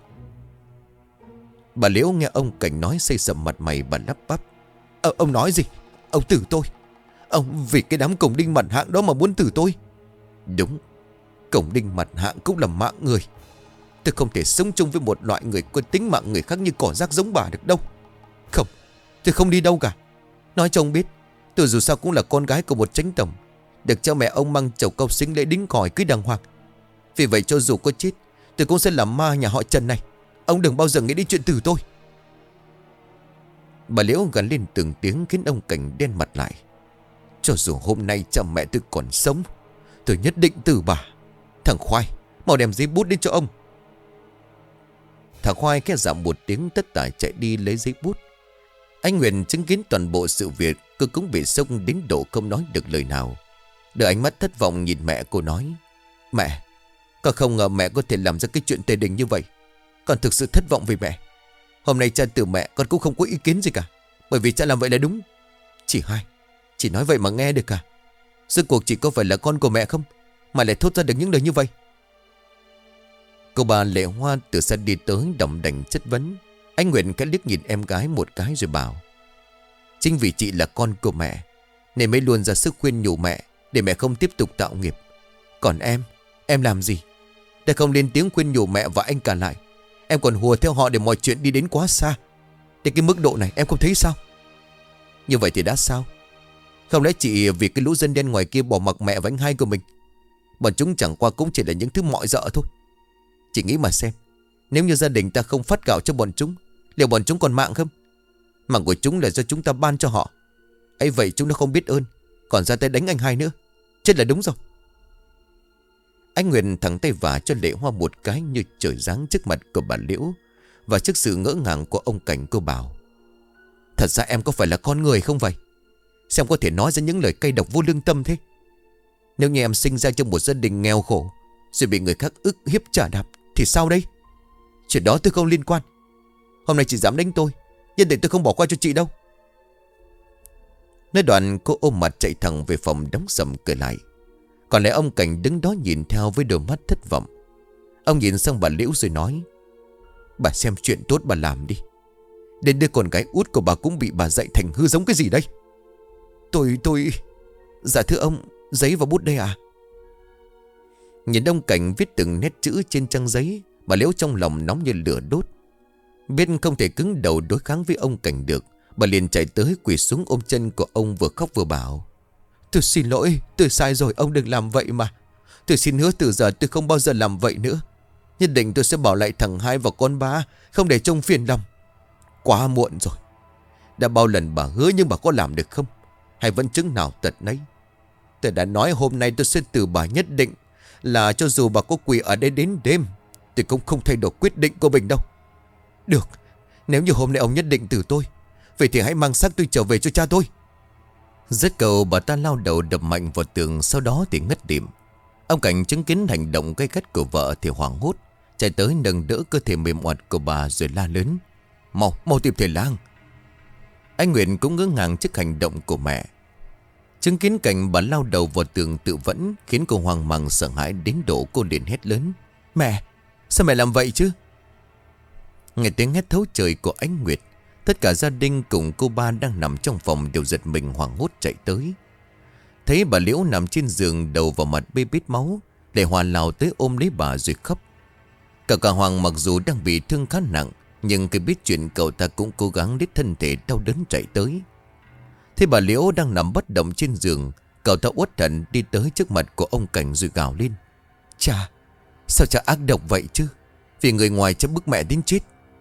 Bà Liễu nghe ông Cảnh nói xây sầm mặt mày, bà lắp bắp: Ông nói gì? Ông tử tôi? Ông vì cái đám cổng đinh mặt hạng đó mà muốn tử tôi?" "Đúng, cổng đinh mặt hạng cũng là mạng người. Tôi không thể sống chung với một loại người có tính mạng người khác như cỏ rác giống bà được đâu. Không, tôi không đi đâu cả. Nói cho ông biết, tôi dù sao cũng là con gái của một chánh tổng, được cha mẹ ông mang chầu câu xính lễ đính còi cưới đàng hoàng. Vì vậy cho dù có chết, tôi cũng sẽ làm ma nhà họ Trần này. Ông đừng bao giờ nghĩ đến chuyện tử tôi." Bà Liễu gằn lên từng tiếng khiến ông Cảnh đen mặt lại. "Cho dù hôm nay cha mẹ tôi còn sống, tôi nhất định từ bà. Thằng Khoai, mau đem giấy bút đến cho ông." Thằng Khoai khẽ dạ một tiếng, tất tả chạy đi lấy giấy bút. Anh Nguyện chứng kiến toàn bộ sự việc, cô cũng bị sốc đến độ không nói được lời nào. Đưa ánh mắt thất vọng nhìn mẹ, cô nói: "Mẹ, con không ngờ mẹ có thể làm ra cái chuyện tề đình như vậy. Con thực sự thất vọng vì mẹ. Hôm nay cha từ mẹ con cũng không có ý kiến gì cả, bởi vì cha làm vậy là đúng. Chỉ nói vậy mà nghe được cả. Rốt cuộc chỉ có phải là con của mẹ không mà lại thốt ra được những lời như vậy?" Cô bà Lệ Hoa từ xa đi tới, đỏng đành chất vấn. Anh Nguyện cái liếc nhìn em gái một cái rồi bảo: "Chính vì chị là con của mẹ nên mới luôn ra sức khuyên nhủ mẹ để mẹ không tiếp tục tạo nghiệp. Còn em làm gì? Đã không lên tiếng khuyên nhủ mẹ và anh cả lại, em còn hùa theo họ để mọi chuyện đi đến quá xa. Đến cái mức độ này em không thấy sao? Như vậy thì đã sao? Không lẽ chị vì cái lũ dân đen ngoài kia bỏ mặc mẹ và anh hai của mình? Bọn chúng chẳng qua cũng chỉ là những thứ mọi dợ thôi. Chị nghĩ mà xem, nếu như gia đình ta không phát gạo cho bọn chúng, liệu bọn chúng còn mạng không? Mạng của chúng là do chúng ta ban cho họ. Ấy vậy chúng nó không biết ơn, còn ra tay đánh anh hai nữa. Chết là đúng rồi." Anh Nguyện thẳng tay vả cho Lệ Hoa một cái như trời giáng trước mặt của bà Liễu. Và trước sự ngỡ ngàng của ông Cảnh, cô bảo: "Thật ra em có phải là con người không vậy? Xem có thể nói ra những lời cay độc vô lương tâm thế. Nếu như em sinh ra trong một gia đình nghèo khổ rồi bị người khác ức hiếp trả đạp thì sao đây? Chuyện đó tôi không liên quan. Hôm nay chị dám đánh tôi, nhất định tôi không bỏ qua cho chị đâu." Nói đoạn cô ôm mặt chạy thẳng về phòng, đóng sầm cửa lại. Còn lại ông Cảnh đứng đó nhìn theo với đôi mắt thất vọng. Ông nhìn sang bà Liễu rồi nói: "Bà xem chuyện tốt bà làm đi. Đến đứa con gái út của bà cũng bị bà dạy thành hư giống cái gì đây? Tôi... Dạ thưa ông, giấy và bút đây à? Nhìn ông Cảnh viết từng nét chữ trên trang giấy, bà Liễu trong lòng nóng như lửa đốt. Biết không thể cứng đầu đối kháng với ông Cảnh được, bà liền chạy tới quỳ xuống ôm chân của ông, vừa khóc vừa bảo: Tôi xin lỗi, tôi sai rồi, ông đừng làm vậy mà. Tôi xin hứa từ giờ tôi không bao giờ làm vậy nữa. Nhất định tôi sẽ bảo lại thằng Hai và con ba, không để trông phiền lòng. Quá muộn rồi. Đã bao lần bà hứa nhưng bà có làm được không? Hay vẫn chứng nào tật nấy? Tôi đã nói hôm nay tôi sẽ từ bà, nhất định là cho dù bà có quỳ ở đây đến đêm, tôi cũng không thay đổi quyết định của mình đâu. Được, nếu như hôm nay ông nhất định từ tôi, vậy thì hãy mang xác tôi trở về cho cha tôi. Dứt câu, bà ta lao đầu đập mạnh vào tường, sau đó thì ngất điểm. Ông Cảnh chứng kiến hành động gay gắt của vợ thì hoảng hốt, chạy tới nâng đỡ cơ thể mềm oặt của bà rồi la lớn: Mau tìm thầy lang. Anh Nguyện cũng ngỡ ngàng trước hành động của mẹ. Chứng kiến cảnh bà lao đầu vào tường tự vẫn khiến cô hoang mang sợ hãi đến độ cô liền hét lớn: Mẹ, sao mẹ làm vậy chứ? Nghe tiếng hét thấu trời của anh Nguyệt, tất cả gia đình cùng cô ba đang nằm trong phòng đều giật mình hoảng hốt chạy tới. Thấy bà Liễu nằm trên giường, đầu vào mặt bê bết máu, để Hòa lao tới ôm lấy bà rồi khóc. Cả Hoàng mặc dù đang bị thương khá nặng, nhưng khi biết chuyện cậu ta cũng cố gắng đít thân thể đau đớn chạy tới. Thế bà Liễu đang nằm bất động trên giường, cậu ta uất hận đi tới trước mặt của ông Cảnh rồi gào lên: Cha, sao cha ác độc vậy chứ? Vì người ngoài cha bức mẹ đến chết.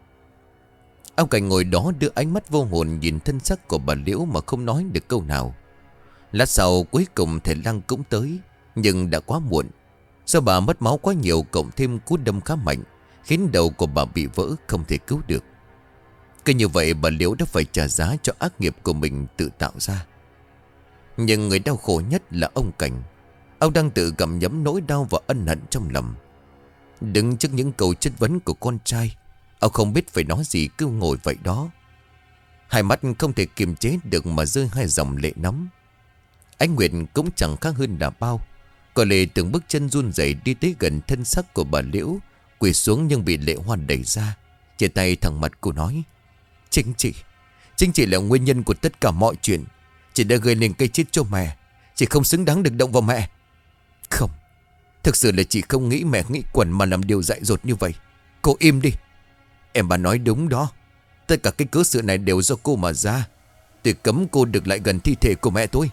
Ông Cảnh ngồi đó đưa ánh mắt vô hồn nhìn thân xác của bà Liễu mà không nói được câu nào. Lát sau cuối cùng thầy lang cũng tới, nhưng đã quá muộn. Do bà mất máu quá nhiều cộng thêm cú đâm khá mạnh, khiến đầu của bà bị vỡ không thể cứu được. Cứ như vậy bà Liễu đã phải trả giá cho ác nghiệp của mình tự tạo ra. Nhưng người đau khổ nhất là ông Cảnh. Ông đang tự gặm nhấm nỗi đau và ân hận trong lòng. Đứng trước những câu chất vấn của con trai, ông không biết phải nói gì, cứ ngồi vậy đó. Hai mắt không thể kiềm chế được mà rơi hai dòng lệ nóng. Anh Nguyệt cũng chẳng khác hơn là bao. Cô Lê từng bước chân run rẩy đi tới gần thân xác của bà Liễu, quỳ xuống nhưng bị Lệ Hoa đẩy ra. Chia tay thẳng mặt cô nói: Chính chị là nguyên nhân của tất cả mọi chuyện. Chị đã gây nên cái chết cho mẹ. Chị không xứng đáng được động vào mẹ. Không, thực sự là chị không nghĩ mẹ nghĩ quẩn mà làm điều dại dột như vậy. Cô im đi. Em bà nói đúng đó. Tất cả cái cớ sự này đều do cô mà ra. Tôi cấm cô được lại gần thi thể của mẹ tôi.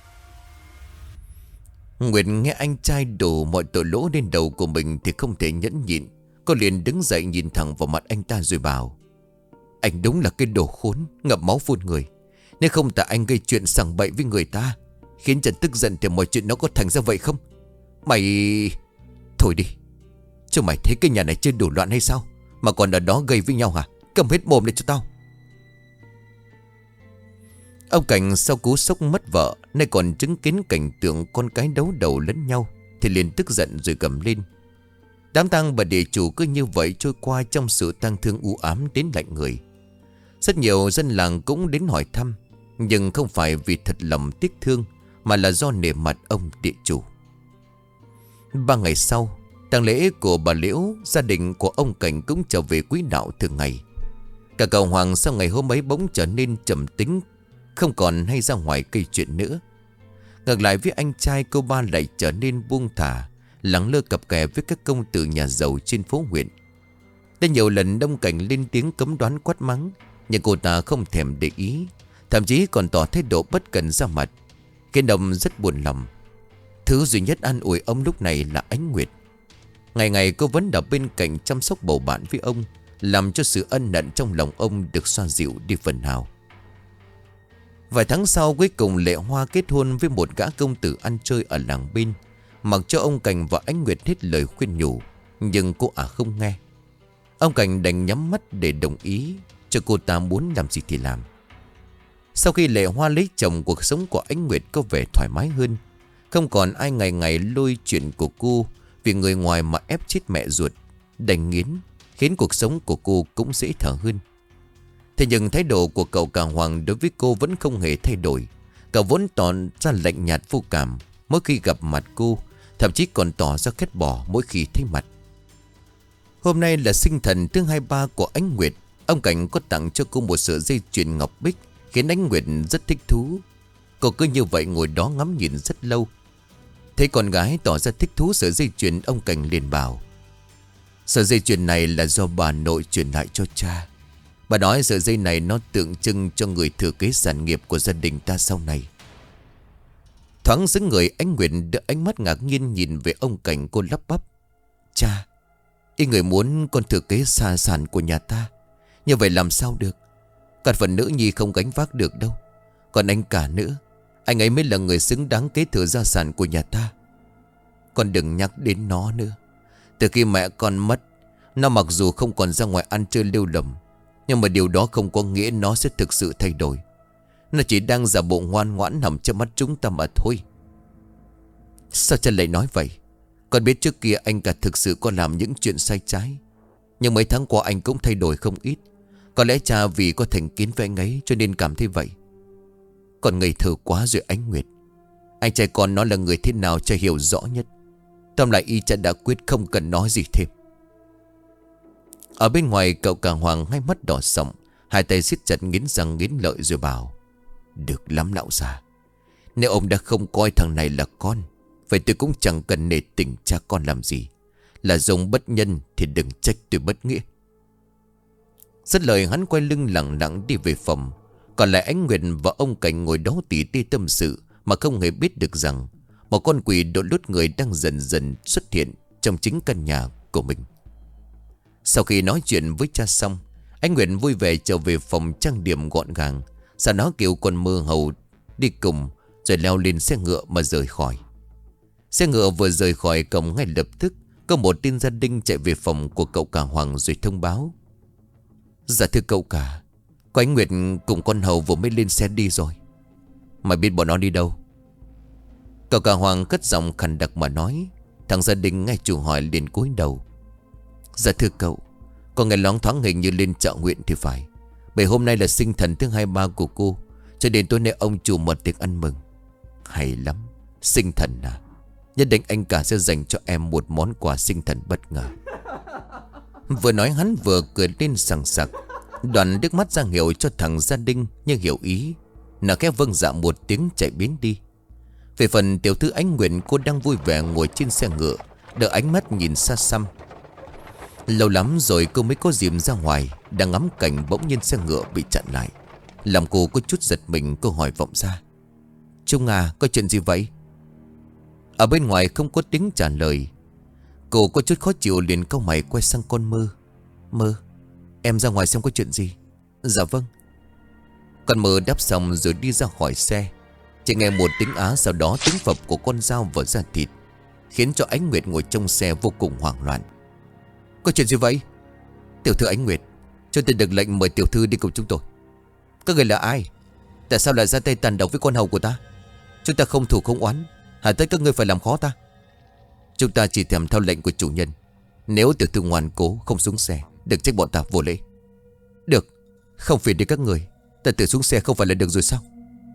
Nguyệt nghe anh trai đổ mọi tội lỗi lên đầu của mình thì không thể nhẫn nhịn. Cô liền đứng dậy nhìn thẳng vào mặt anh ta rồi bảo: Anh đúng là cái đồ khốn, ngậm máu phun người. Nếu không tại anh gây chuyện sằng bậy với người ta, khiến Trần tức giận thì mọi chuyện nó có thành ra vậy không? Mày... Thôi đi. Chứ mày thấy cái nhà này chưa đủ loạn hay sao mà còn ở đó gây với nhau hả? Cầm hết mồm lên cho tao. Ông Cảnh sau cú sốc mất vợ, nay còn chứng kiến cảnh tượng con cái đấu đầu lẫn nhau, thì liền tức giận rồi gầm lên. Đám tang bà địa chủ cứ như vậy trôi qua trong sự tang thương u ám đến lạnh người. Rất nhiều dân làng cũng đến hỏi thăm, nhưng không phải vì thật lòng tiếc thương, mà là do nể mặt ông địa chủ. 3 ngày sau, tang lễ của bà Liễu, gia đình của ông Cảnh cũng trở về quỹ đạo thường ngày. Cả cậu Hoàng sau ngày hôm ấy bỗng trở nên trầm tính, không còn hay ra ngoài gây chuyện nữa. Ngược lại với anh trai, cô ba lại trở nên buông thả, lắng lơ cặp kè với các công tử nhà giàu trên phố huyện. Đã nhiều lần ông Cảnh lên tiếng cấm đoán quát mắng, nhưng cô ta không thèm để ý, thậm chí còn tỏ thái độ bất cần ra mặt, khiến ông rất buồn lòng. Thứ duy nhất an ủi ông lúc này là Ánh Nguyệt. Ngày ngày cô vẫn ở bên cạnh chăm sóc bầu bạn với ông, làm cho sự ân hận trong lòng ông được xoa dịu đi phần nào. Vài tháng sau, cuối cùng Lệ Hoa kết hôn với một gã công tử ăn chơi ở làng bên. Mặc cho ông Cảnh và Ánh Nguyệt hết lời khuyên nhủ, nhưng cô không nghe. Ông Cảnh đành nhắm mắt để đồng ý, cho cô ta muốn làm gì thì làm. Sau khi Lệ Hoa lấy chồng, cuộc sống của Ánh Nguyệt có vẻ thoải mái hơn. Không còn ai ngày ngày lôi chuyện của cô vì người ngoài mà ép chết mẹ ruột, đành nghiến, khiến cuộc sống của cô cũng dễ thở hơn. Thế nhưng thái độ của cậu cả Hoàng đối với cô vẫn không hề thay đổi. Cậu vốn tỏ ra lạnh nhạt vô cảm mỗi khi gặp mặt cô, thậm chí còn tỏ ra ghét bỏ mỗi khi thấy mặt. Hôm nay là sinh thần thứ 23 của Ánh Nguyệt. Ông Cảnh có tặng cho cô một sợi dây chuyền ngọc bích, khiến Ánh Nguyệt rất thích thú. Cô cứ như vậy ngồi đó ngắm nhìn rất lâu. Thấy con gái tỏ ra thích thú sợi dây chuyền, ông Cảnh liền bảo: sợi dây chuyền này là do bà nội truyền lại cho cha. Bà nói sợi dây này nó tượng trưng cho người thừa kế sản nghiệp của gia đình ta sau này. Thoáng xứng người, Ánh Nguyệt đưa ánh mắt ngạc nhiên nhìn về ông Cảnh. Cô lắp bắp: cha, ý người muốn con thừa kế gia sản của nhà ta. Như vậy làm sao được? Cả phần nữ nhi không gánh vác được đâu. Còn anh cả nữa, anh ấy mới là người xứng đáng kế thừa gia sản của nhà ta. Con đừng nhắc đến nó nữa. Từ khi mẹ con mất, nó mặc dù không còn ra ngoài ăn chơi lêu lỏng, nhưng mà điều đó không có nghĩa nó sẽ thực sự thay đổi. Nó chỉ đang giả bộ ngoan ngoãn nằm trước mắt chúng ta mà thôi. Sao cha lại nói vậy? Con biết trước kia anh cả thực sự có làm những chuyện sai trái, nhưng mấy tháng qua anh cũng thay đổi không ít. Có lẽ cha vì có thành kiến với anh ấy cho nên cảm thấy vậy. Còn ngây thơ quá rồi Ánh Nguyệt. Anh trai con nó là người thế nào cha hiểu rõ nhất. Tóm lại y cha đã quyết không cần nói gì thêm. Ở bên ngoài, cậu cả Hoàng hai mắt đỏ sọng, hai tay siết chặt nghiến răng nghiến lợi rồi bảo: được lắm lão già. Nếu ông đã không coi thằng này là con, vậy tôi cũng chẳng cần nể tình cha con làm gì. Là giống bất nhân thì đừng trách tôi bất nghĩa. Dứt lời hắn quay lưng lặng lặng đi về phòng. Còn lại Ánh Nguyệt và ông Cảnh ngồi đó tỉ tê tâm sự, mà không hề biết được rằng một con quỷ đội lốt người đang dần dần xuất hiện trong chính căn nhà của mình. Sau khi nói chuyện với cha xong, Ánh Nguyệt vui vẻ trở về phòng trang điểm gọn gàng. Sau đó kêu con Mơ Hầu đi cùng, rồi leo lên xe ngựa mà rời khỏi. Xe ngựa vừa rời khỏi cổng, ngay lập tức có một tin gia đình chạy về phòng của cậu cả Hoàng rồi thông báo: dạ thưa cậu cả, có Ánh Nguyệt cùng con Hầu vừa mới lên xe đi rồi. Mày biết bọn nó đi đâu? Cậu cả Hoàng cất giọng khàn đặc mà nói. Thằng gia đình nghe chủ hỏi liền cúi đầu: dạ thưa cậu, con nghe loáng thoáng hình như lên chợ huyện thì phải. Bởi hôm nay là sinh thần thứ 23 của cô, cho nên tối nay ông chủ mở tiệc ăn mừng. Hay lắm, sinh thần à? Nhất định anh cả sẽ dành cho em một món quà sinh thần bất ngờ. Vừa nói hắn vừa cười lên sằng sặc. Đoàn nước mắt ra hiệu cho thằng gia đình, nhưng hiểu ý, nó khẽ vâng dạ một tiếng chạy biến đi. Về phần tiểu thư Ánh Nguyệt, cô đang vui vẻ ngồi trên xe ngựa, đợi ánh mắt nhìn xa xăm. Lâu lắm rồi cô mới có dịp ra ngoài. Đang ngắm cảnh bỗng nhiên xe ngựa bị chặn lại, làm cô có chút giật mình. Cô hỏi vọng ra: Trung à, có chuyện gì vậy? Ở bên ngoài không có tiếng trả lời. Cô có chút khó chịu liền cau mày quay sang con Mơ: Mơ, em ra ngoài xem có chuyện gì. Dạ vâng. Con Mơ đáp xong rồi đi ra khỏi xe. Chỉ nghe một tiếng á, sau đó tiếng phập của con dao vào da thịt, khiến cho Ánh Nguyệt ngồi trong xe vô cùng hoảng loạn. Có chuyện gì vậy? Tiểu thư Ánh Nguyệt, chúng tôi được lệnh mời tiểu thư đi cùng chúng tôi. Các người là ai? Tại sao lại ra tay tàn độc với con Hầu của ta? Chúng ta không thù không oán, hả tất các ngươi phải làm khó ta? Chúng ta chỉ thèm theo lệnh của chủ nhân. Nếu tiểu thư ngoan cố không xuống xe, đừng trách bọn ta vô lễ. Được, không phiền đến các người. Ta tự xuống xe không phải là được rồi sao?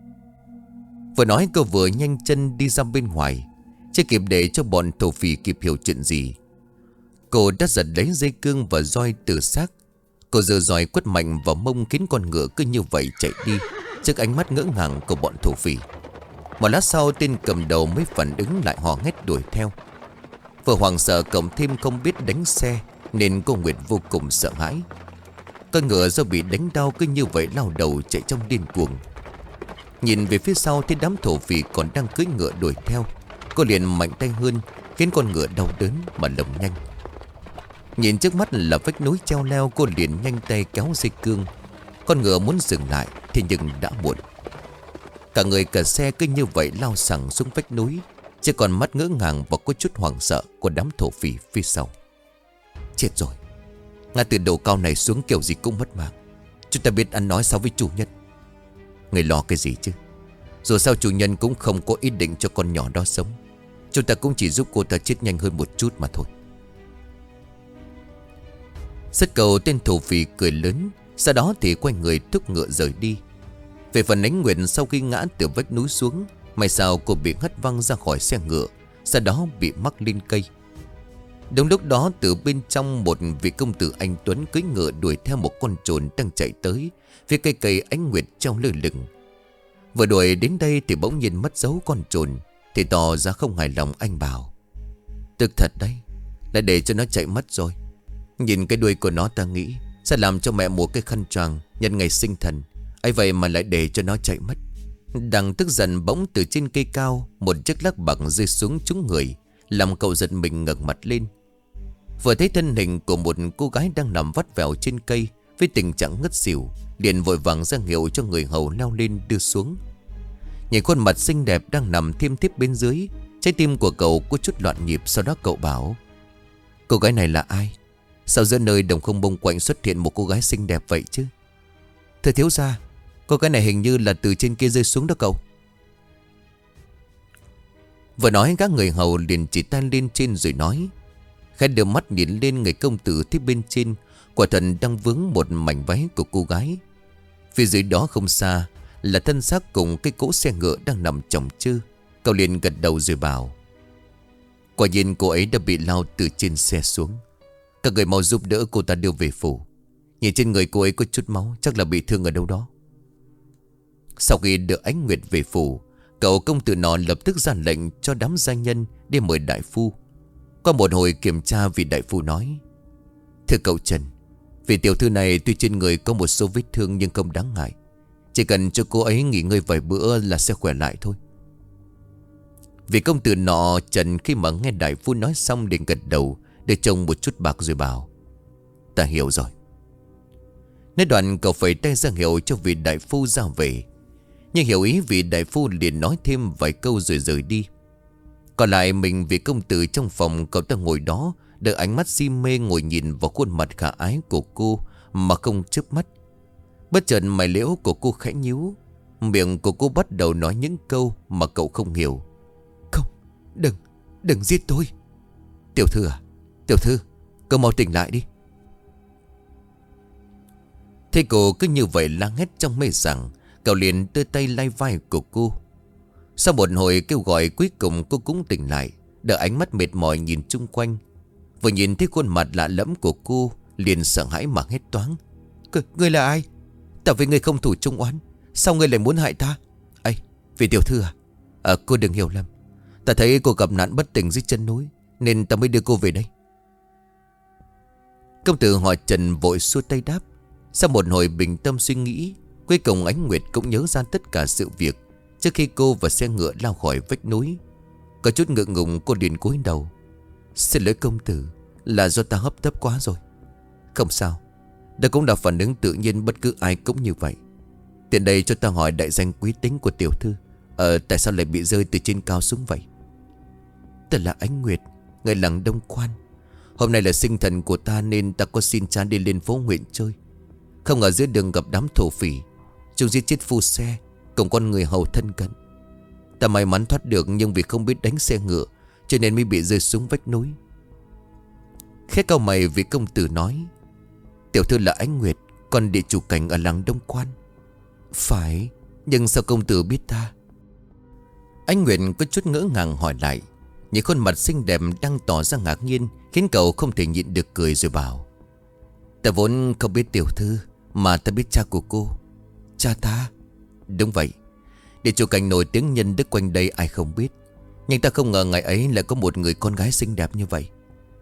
Vừa nói cô vừa nhanh chân đi ra bên ngoài. Chưa kịp để cho bọn thổ phỉ kịp hiểu chuyện gì, cô đã giật lấy dây cương và roi từ xác. Cô giơ roi quất mạnh vào mông, khiến con ngựa cứ như vậy chạy đi trước ánh mắt ngỡ ngàng của bọn thổ phỉ. Một lát sau, tên cầm đầu mới phản ứng lại, hò hét đuổi theo. Vừa hoảng sợ cộng thêm không biết đánh xe, nên cô Nguyệt vô cùng sợ hãi. Con ngựa do bị đánh đau cứ như vậy lao đầu chạy trong điên cuồng. Nhìn về phía sau thấy đám thổ phỉ còn đang cưỡi ngựa đuổi theo, cô liền mạnh tay hơn, khiến con ngựa đau đớn mà lồng nhanh. Nhìn trước mắt là vách núi treo leo, cô liền nhanh tay kéo dây cương. Con ngựa muốn dừng lại thì nhưng đã muộn. Cả người cả xe cứ như vậy lao sẳng xuống vách núi, chỉ còn mắt ngỡ ngàng và có chút hoảng sợ của đám thổ phỉ phía sau. Chết rồi, ngay từ độ cao này xuống kiểu gì cũng mất mạng. Chúng ta biết ăn nói sao với chủ nhân. Người lo cái gì chứ? Dù sao chủ nhân cũng không có ý định cho con nhỏ đó sống. Chúng ta cũng chỉ giúp cô ta chết nhanh hơn một chút mà thôi. Sất cầu, tên thổ phỉ cười lớn, sau đó thì quay người thúc ngựa rời đi. Về phần Ánh Nguyệt, sau khi ngã từ vách núi xuống, may sao cô bị hất văng ra khỏi xe ngựa, sau đó bị mắc lên cây. Đúng lúc đó từ bên trong một vị công tử anh tuấn cưỡi ngựa đuổi theo một con trồn đang chạy tới phía cây cây ánh nguyệt trong lơ lửng. Vừa đuổi đến đây thì bỗng nhiên mất dấu con trồn, thì tỏ ra không hài lòng. Anh bảo: Tức thật đấy, lại để cho nó chạy mất rồi. Nhìn cái đuôi của nó ta nghĩ sẽ làm cho mẹ mua cái khăn choàng nhân ngày sinh thần, ấy vậy mà lại để cho nó chạy mất. Đang tức giận bỗng từ trên cây cao một chiếc lắc bằng rơi xuống trúng người, làm cậu giật mình ngẩng mặt lên. Vừa thấy thân hình của một cô gái đang nằm vắt vẻo trên cây với tình trạng ngất xỉu, liền vội vàng ra hiệu cho người hầu leo lên đưa xuống. Nhìn khuôn mặt xinh đẹp đang nằm thiêm thiếp bên dưới, trái tim của cậu có chút loạn nhịp. Sau đó cậu bảo: Cô gái này là ai? Sao giữa nơi đồng không bông quạnh xuất hiện một cô gái xinh đẹp vậy chứ? Thưa thiếu gia, cô gái này hình như là từ trên kia rơi xuống đó cậu. Vừa nói các người hầu liền chỉ tay lên trên rồi nói. Khẽ đưa mắt nhìn lên người công tử phía bên trên, quả thật đang vướng một mảnh váy của cô gái. Phía dưới đó không xa là thân xác cùng cái cỗ xe ngựa đang nằm chồng chư. Cậu liền gật đầu rồi bảo: Quả nhiên cô ấy đã bị lao từ trên xe xuống. Các người mau giúp đỡ cô ta đưa về phủ. Nhìn trên người cô ấy có chút máu, chắc là bị thương ở đâu đó. Sau khi đưa Ánh Nguyệt về phủ, cậu công tử nọ lập tức ra lệnh cho đám gia nhân đi mời đại phu. Qua một hồi kiểm tra, vị đại phu nói: Thưa cậu Trần, vị tiểu thư này tuy trên người có một số vết thương nhưng không đáng ngại. Chỉ cần cho cô ấy nghỉ ngơi vài bữa là sẽ khỏe lại thôi. Vị công tử nọ Trần khi mà nghe đại phu nói xong liền gật đầu, để trông một chút bạc rồi bảo: Ta hiểu rồi. Nói đoạn cậu phải tay ra hiệu cho vị đại phu ra về. Nhưng hiểu ý vị đại phu liền nói thêm vài câu rồi rời đi. Còn lại mình vị công tử trong phòng, cậu ta ngồi đó đợi ánh mắt si mê ngồi nhìn vào khuôn mặt khả ái của cô mà không chớp mắt. Bất chợt mày liễu của cô khẽ nhíu, miệng của cô bắt đầu nói những câu mà cậu không hiểu. Không, đừng giết tôi. Tiểu thư à, tiểu thư, cậu mau tỉnh lại đi. Thế cô cứ như vậy la hét trong mê sảng, cậu liền đưa tay lay vai của cô. Sau một hồi kêu gọi cuối cùng cô cũng tỉnh lại, đợi ánh mắt mệt mỏi nhìn chung quanh. Vừa nhìn thấy khuôn mặt lạ lẫm của cô liền sợ hãi mà hét toáng: Ngươi là ai? Ta với ngươi không thủ chung oán, sao ngươi lại muốn hại ta? Ây, vị tiểu thư à, cô đừng hiểu lầm. Ta thấy cô gặp nạn bất tỉnh dưới chân núi nên ta mới đưa cô về đây. Công tử họ Trần vội xua tay đáp. Sau một hồi bình tâm suy nghĩ, cuối cùng Ánh Nguyệt cũng nhớ ra tất cả sự việc trước khi cô và xe ngựa lao khỏi vách núi. Có chút ngượng ngùng cô liền cúi đầu: Xin lỗi công tử, là do ta hấp tấp quá rồi. Không sao, đó cũng là phản ứng tự nhiên, bất cứ ai cũng như vậy. Tiện đây cho ta hỏi đại danh quý tính của tiểu thư, tại sao lại bị rơi từ trên cao xuống vậy? Ta là Ánh Nguyệt, người làng Đông Quan. Hôm nay là sinh thần của ta nên ta có xin cha đi lên phố huyện chơi. Không ngờ giữa đường gặp đám thổ phỉ, chúng giết chết phu xe cùng con người hầu thân cận. Ta may mắn thoát được, nhưng vì không biết đánh xe ngựa cho nên mới bị rơi xuống vách núi. Khẽ cau mày vị công tử nói: Tiểu thư là Ánh Nguyệt, con địa chủ cảnh ở làng Đông Quan. Phải, nhưng sao công tử biết ta? Ánh Nguyệt có chút ngỡ ngàng hỏi lại. Những khuôn mặt xinh đẹp đang tỏ ra ngạc nhiên khiến cậu không thể nhịn được cười rồi bảo: Ta vốn không biết tiểu thư, mà ta biết cha của cô. Cha ta? Đúng vậy, địa chủ cảnh nổi tiếng nhân đức quanh đây ai không biết. Nhưng ta không ngờ ngày ấy lại có một người con gái xinh đẹp như vậy.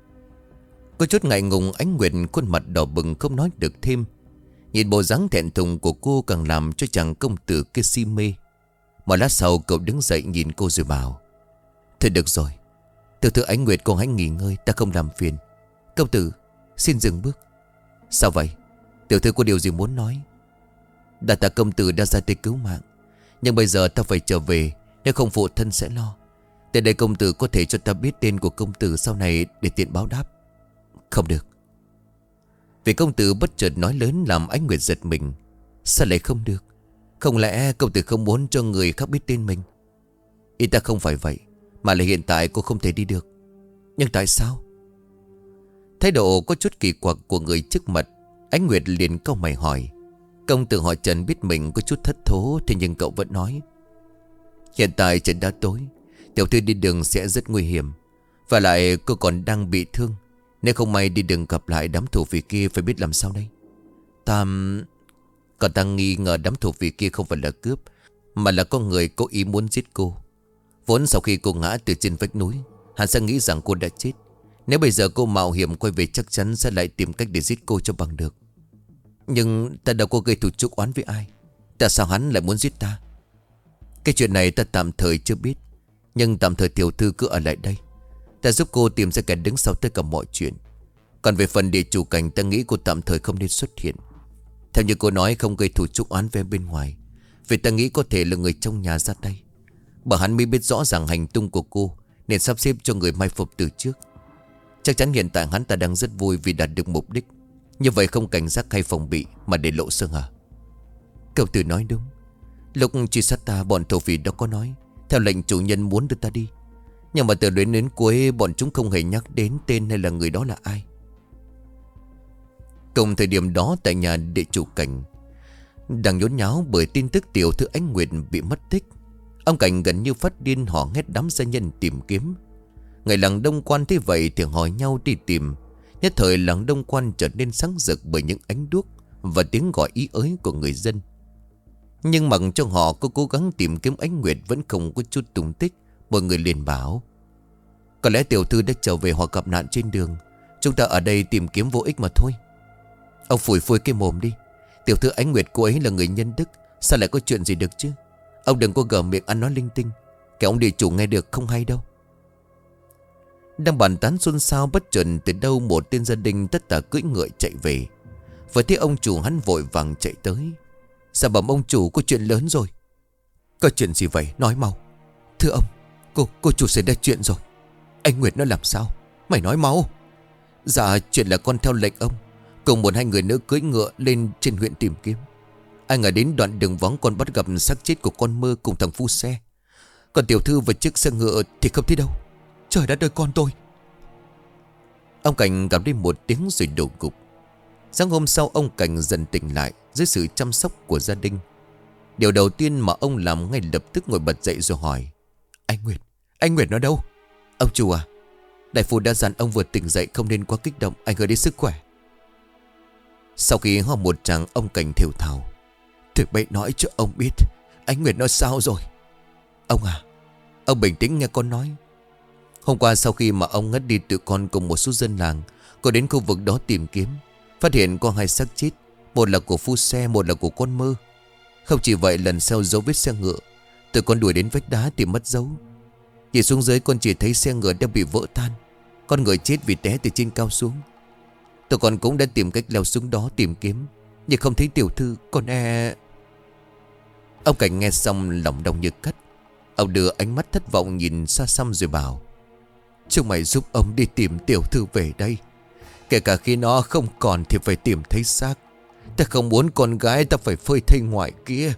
Có chút ngại ngùng, Ánh Nguyệt khuôn mặt đỏ bừng không nói được thêm. Nhìn bộ dáng thẹn thùng của cô càng làm cho chàng công tử kia si mê. Một lát sau cậu đứng dậy nhìn cô rồi bảo: Thôi được rồi, tiểu thư Ánh Nguyệt con hãy nghỉ ngơi, ta không làm phiền. Công tử xin dừng bước. Sao vậy? Tiểu thư có điều gì muốn nói? Đa tạ công tử đã ra tay cứu mạng, nhưng bây giờ ta phải trở về, nếu không phụ thân sẽ lo. Tại đây công tử có thể cho ta biết tên của công tử sau này để tiện báo đáp. Không được. Vì công tử bất chợt nói lớn làm Ánh Nguyệt giật mình. Sao lại không được? Không lẽ công tử không muốn cho người khác biết tên mình? Ý ta không phải vậy, mà là hiện tại cô không thể đi được. Nhưng tại sao? Thái độ có chút kỳ quặc của người trước mặt, Ánh Nguyệt liền cau mày hỏi. Công tử họ Trần biết mình có chút thất thố, thế nhưng cậu vẫn nói: Hiện tại trời đã tối, tiểu thư đi đường sẽ rất nguy hiểm. Và lại cô còn đang bị thương. Nếu không may đi đường gặp lại đám thổ phỉ kia, phải biết làm sao đây. Còn ta nghi ngờ đám thổ phỉ kia không phải là cướp, mà là có người cố ý muốn giết cô. Vốn sau khi cô ngã từ trên vách núi, hắn sẽ nghĩ rằng cô đã chết. Nếu bây giờ cô mạo hiểm quay về, chắc chắn sẽ lại tìm cách để giết cô cho bằng được. Nhưng ta đâu có gây thù chuốc oán với ai. Tại sao hắn lại muốn giết ta? Cái chuyện này ta tạm thời chưa biết, nhưng tạm thời tiểu thư cứ ở lại đây. Ta giúp cô tìm ra kẻ đứng sau tất cả mọi chuyện. Còn về phần địa chủ Cảnh, ta nghĩ cô tạm thời không nên xuất hiện. Theo như cô nói, không gây thù chuốc oán với bên ngoài, vì ta nghĩ có thể là người trong nhà ra tay. Bởi hắn mới biết rõ ràng hành tung của cô, nên sắp xếp cho người mai phục từ trước. Chắc chắn hiện tại hắn ta đang rất vui vì đạt được mục đích. Như vậy không cảnh giác hay phòng bị, mà để lộ sơ hở. Cậu Tử nói đúng. Lúc truy sát ta, bọn thổ phỉ đó có nói theo lệnh chủ nhân muốn đưa ta đi. Nhưng mà từ đến cuối, bọn chúng không hề nhắc đến tên hay là người đó là ai. Cùng thời điểm đó, tại nhà địa chủ Cảnh đang nhốn nháo bởi tin tức tiểu thư Ánh Nguyệt bị mất tích. Ông Cảnh gần như phát điên, hò hét đám gia nhân tìm kiếm. Người làng Đông Quan thế vậy thì hỏi nhau đi tìm. Nhất thời làng Đông Quan trở nên sáng rực bởi những ánh đuốc và tiếng gọi ý ới của người dân. Nhưng mặc cho họ có cố gắng tìm kiếm Ánh Nguyệt, vẫn không có chút tung tích. Mọi người liền bảo có lẽ tiểu thư đã trở về hoặc gặp nạn trên đường. Chúng ta ở đây tìm kiếm vô ích mà thôi. Ông phủi phủi cái mồm đi. Tiểu thư Ánh Nguyệt cô ấy là người nhân đức, sao lại có chuyện gì được chứ. Ông đừng có gở miệng ăn nói linh tinh, kẻo ông địa chủ nghe được không hay đâu. Đang bàn tán xôn xao, bất chợt từ đâu một tên gia đình tất tả cưỡi ngựa chạy về. Vừa thấy ông chủ, hắn vội vàng chạy tới. Dạ bẩm ông chủ, có chuyện lớn rồi. Có chuyện gì vậy, nói mau. Thưa ông, cô chủ xảy ra chuyện rồi. Ánh Nguyệt nó làm sao, mày nói mau. Dạ chuyện là con theo lệnh ông cùng một hai người nữa cưỡi ngựa lên trên huyện tìm kiếm. Ai ngờ đến đoạn đường vắng, con bắt gặp xác chết của con Mơ cùng thằng phu xe. Còn tiểu thư và chiếc xe ngựa thì không thấy đâu. Trời đất ơi, con tôi. Ông Cảnh gặp đi một tiếng rồi đổ gục. Sáng hôm sau, ông Cảnh dần tỉnh lại dưới sự chăm sóc của gia đình. Điều đầu tiên mà ông làm ngay lập tức ngồi bật dậy rồi hỏi: Anh Nguyệt nó đâu? Ông chủ à, đại phu đã dặn ông vừa tỉnh dậy không nên quá kích động, ảnh hưởng đến sức khỏe. Sau khi ho một tràng, ông Cảnh thều thào: Thầy bậy nói cho ông biết Ánh Nguyệt nó sao rồi. Ông à, ông bình tĩnh nghe con nói. Hôm qua sau khi mà ông ngất đi, tụi con cùng một số dân làng có đến khu vực đó tìm kiếm. Phát hiện có hai xác chết, một là của phu xe, một là của con Mơ. Không chỉ vậy, lần sau dấu vết xe ngựa, tụi con đuổi đến vách đá tìm mất dấu. Chỉ xuống dưới con chỉ thấy xe ngựa đã bị vỡ tan, con người chết vì té từ trên cao xuống. Tụi con cũng đã tìm cách leo xuống đó tìm kiếm, nhưng không thấy tiểu thư. Con Ông Cảnh nghe xong lòng đau như cắt. Ông đưa ánh mắt thất vọng nhìn xa xăm rồi bảo: Chúng mày giúp ông đi tìm tiểu thư về đây. Kể cả khi nó không còn thì phải tìm thấy xác. Ta không muốn con gái ta phải phơi thây ngoài kia.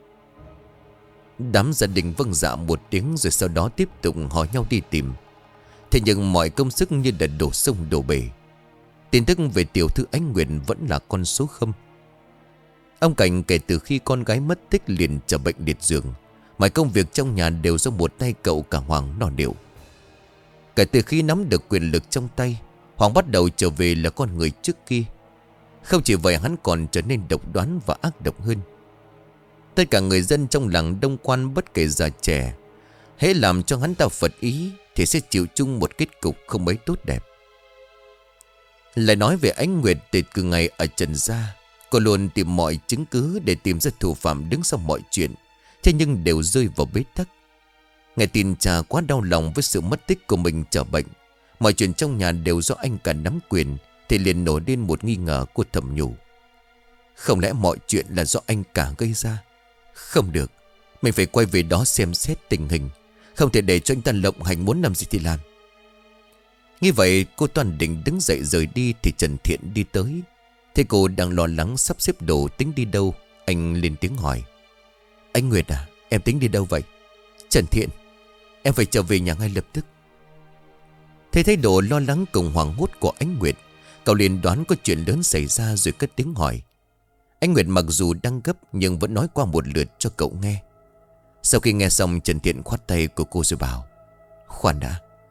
Đám gia đình vâng dạ một tiếng, rồi sau đó tiếp tục hỏi nhau đi tìm. Thế nhưng mọi công sức như đã đổ sông đổ bể. Tin tức về tiểu thư Ánh Nguyệt vẫn là con số không. Ông Cảnh kể từ khi con gái mất tích liền trở bệnh liệt giường. Mọi công việc trong nhà đều do một tay cậu cả Hoàng lo liệu. Kể từ khi nắm được quyền lực trong tay, Hoàng bắt đầu trở về là con người trước kia. Không chỉ vậy, hắn còn trở nên độc đoán và ác độc hơn. Tất cả người dân trong làng Đông Quan, bất kể già trẻ, hễ làm cho hắn ta phật ý thì sẽ chịu chung một kết cục không mấy tốt đẹp. Lại nói về Ánh Nguyệt, từ ngày ở Trần Gia, cô luôn tìm mọi chứng cứ để tìm ra thủ phạm đứng sau mọi chuyện. Thế nhưng đều rơi vào bế tắc. Nghe tin cha quá đau lòng với sự mất tích của mình trở bệnh, mọi chuyện trong nhà đều do anh cả nắm quyền, thì liền nổi lên một nghi ngờ của thầm nhủ: Không lẽ mọi chuyện là do anh cả gây ra? Không được, mình phải quay về đó xem xét tình hình, không thể để cho anh ta lộng hành, muốn làm gì thì làm. Như vậy cô toàn định đứng dậy rời đi thì Trần Thiện đi tới. Thế cô đang lo lắng sắp xếp đồ tính đi đâu, anh lên tiếng hỏi: Ánh Nguyệt à, em tính đi đâu vậy? Trần Thiện, em phải trở về nhà ngay lập tức. Thấy thái độ lo lắng cùng hoảng hốt của Ánh Nguyệt, cậu liền đoán có chuyện lớn xảy ra rồi cất tiếng hỏi. Ánh Nguyệt mặc dù đang gấp nhưng vẫn nói qua một lượt cho cậu nghe. Sau khi nghe xong, Trần Thiện khoát tay của cô rồi bảo: Khoan đã,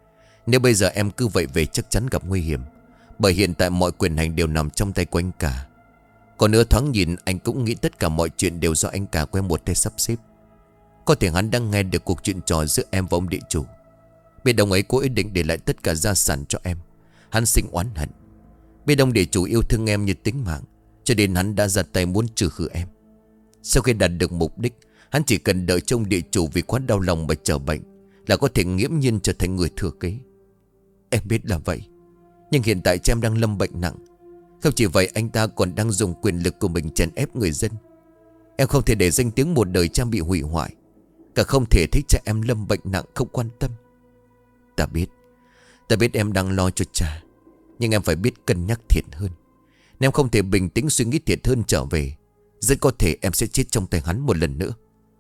Nếu bây giờ em cứ vậy về chắc chắn gặp nguy hiểm. Bởi hiện tại mọi quyền hành đều nằm trong tay của anh cả. Còn nữa thoáng nhìn anh cũng nghĩ tất cả mọi chuyện đều do anh cả quen một tay sắp xếp. Có thể hắn đang nghe được cuộc chuyện trò giữa em và ông địa chủ. Biết ông ấy có ý định để lại tất cả gia sản cho em. Hắn sinh oán hận. Biết ông địa chủ yêu thương em như tính mạng, cho nên hắn đã ra tay muốn trừ khử em. Sau khi đạt được mục đích, hắn chỉ cần đợi trông địa chủ vì quá đau lòng mà trở bệnh là có thể nghiễm nhiên trở thành người thừa kế. Em biết là vậy, nhưng hiện tại cha em đang lâm bệnh nặng. Không chỉ vậy, anh ta còn đang dùng quyền lực của mình chèn ép người dân. Em không thể để danh tiếng một đời cha bị hủy hoại, cả không thể thấy cha em lâm bệnh nặng không quan tâm. Ta biết em đang lo cho cha, nhưng em phải biết cân nhắc thiệt hơn. Nếu em không thể bình tĩnh suy nghĩ thiệt hơn trở về, rất có thể em sẽ chết trong tay hắn một lần nữa.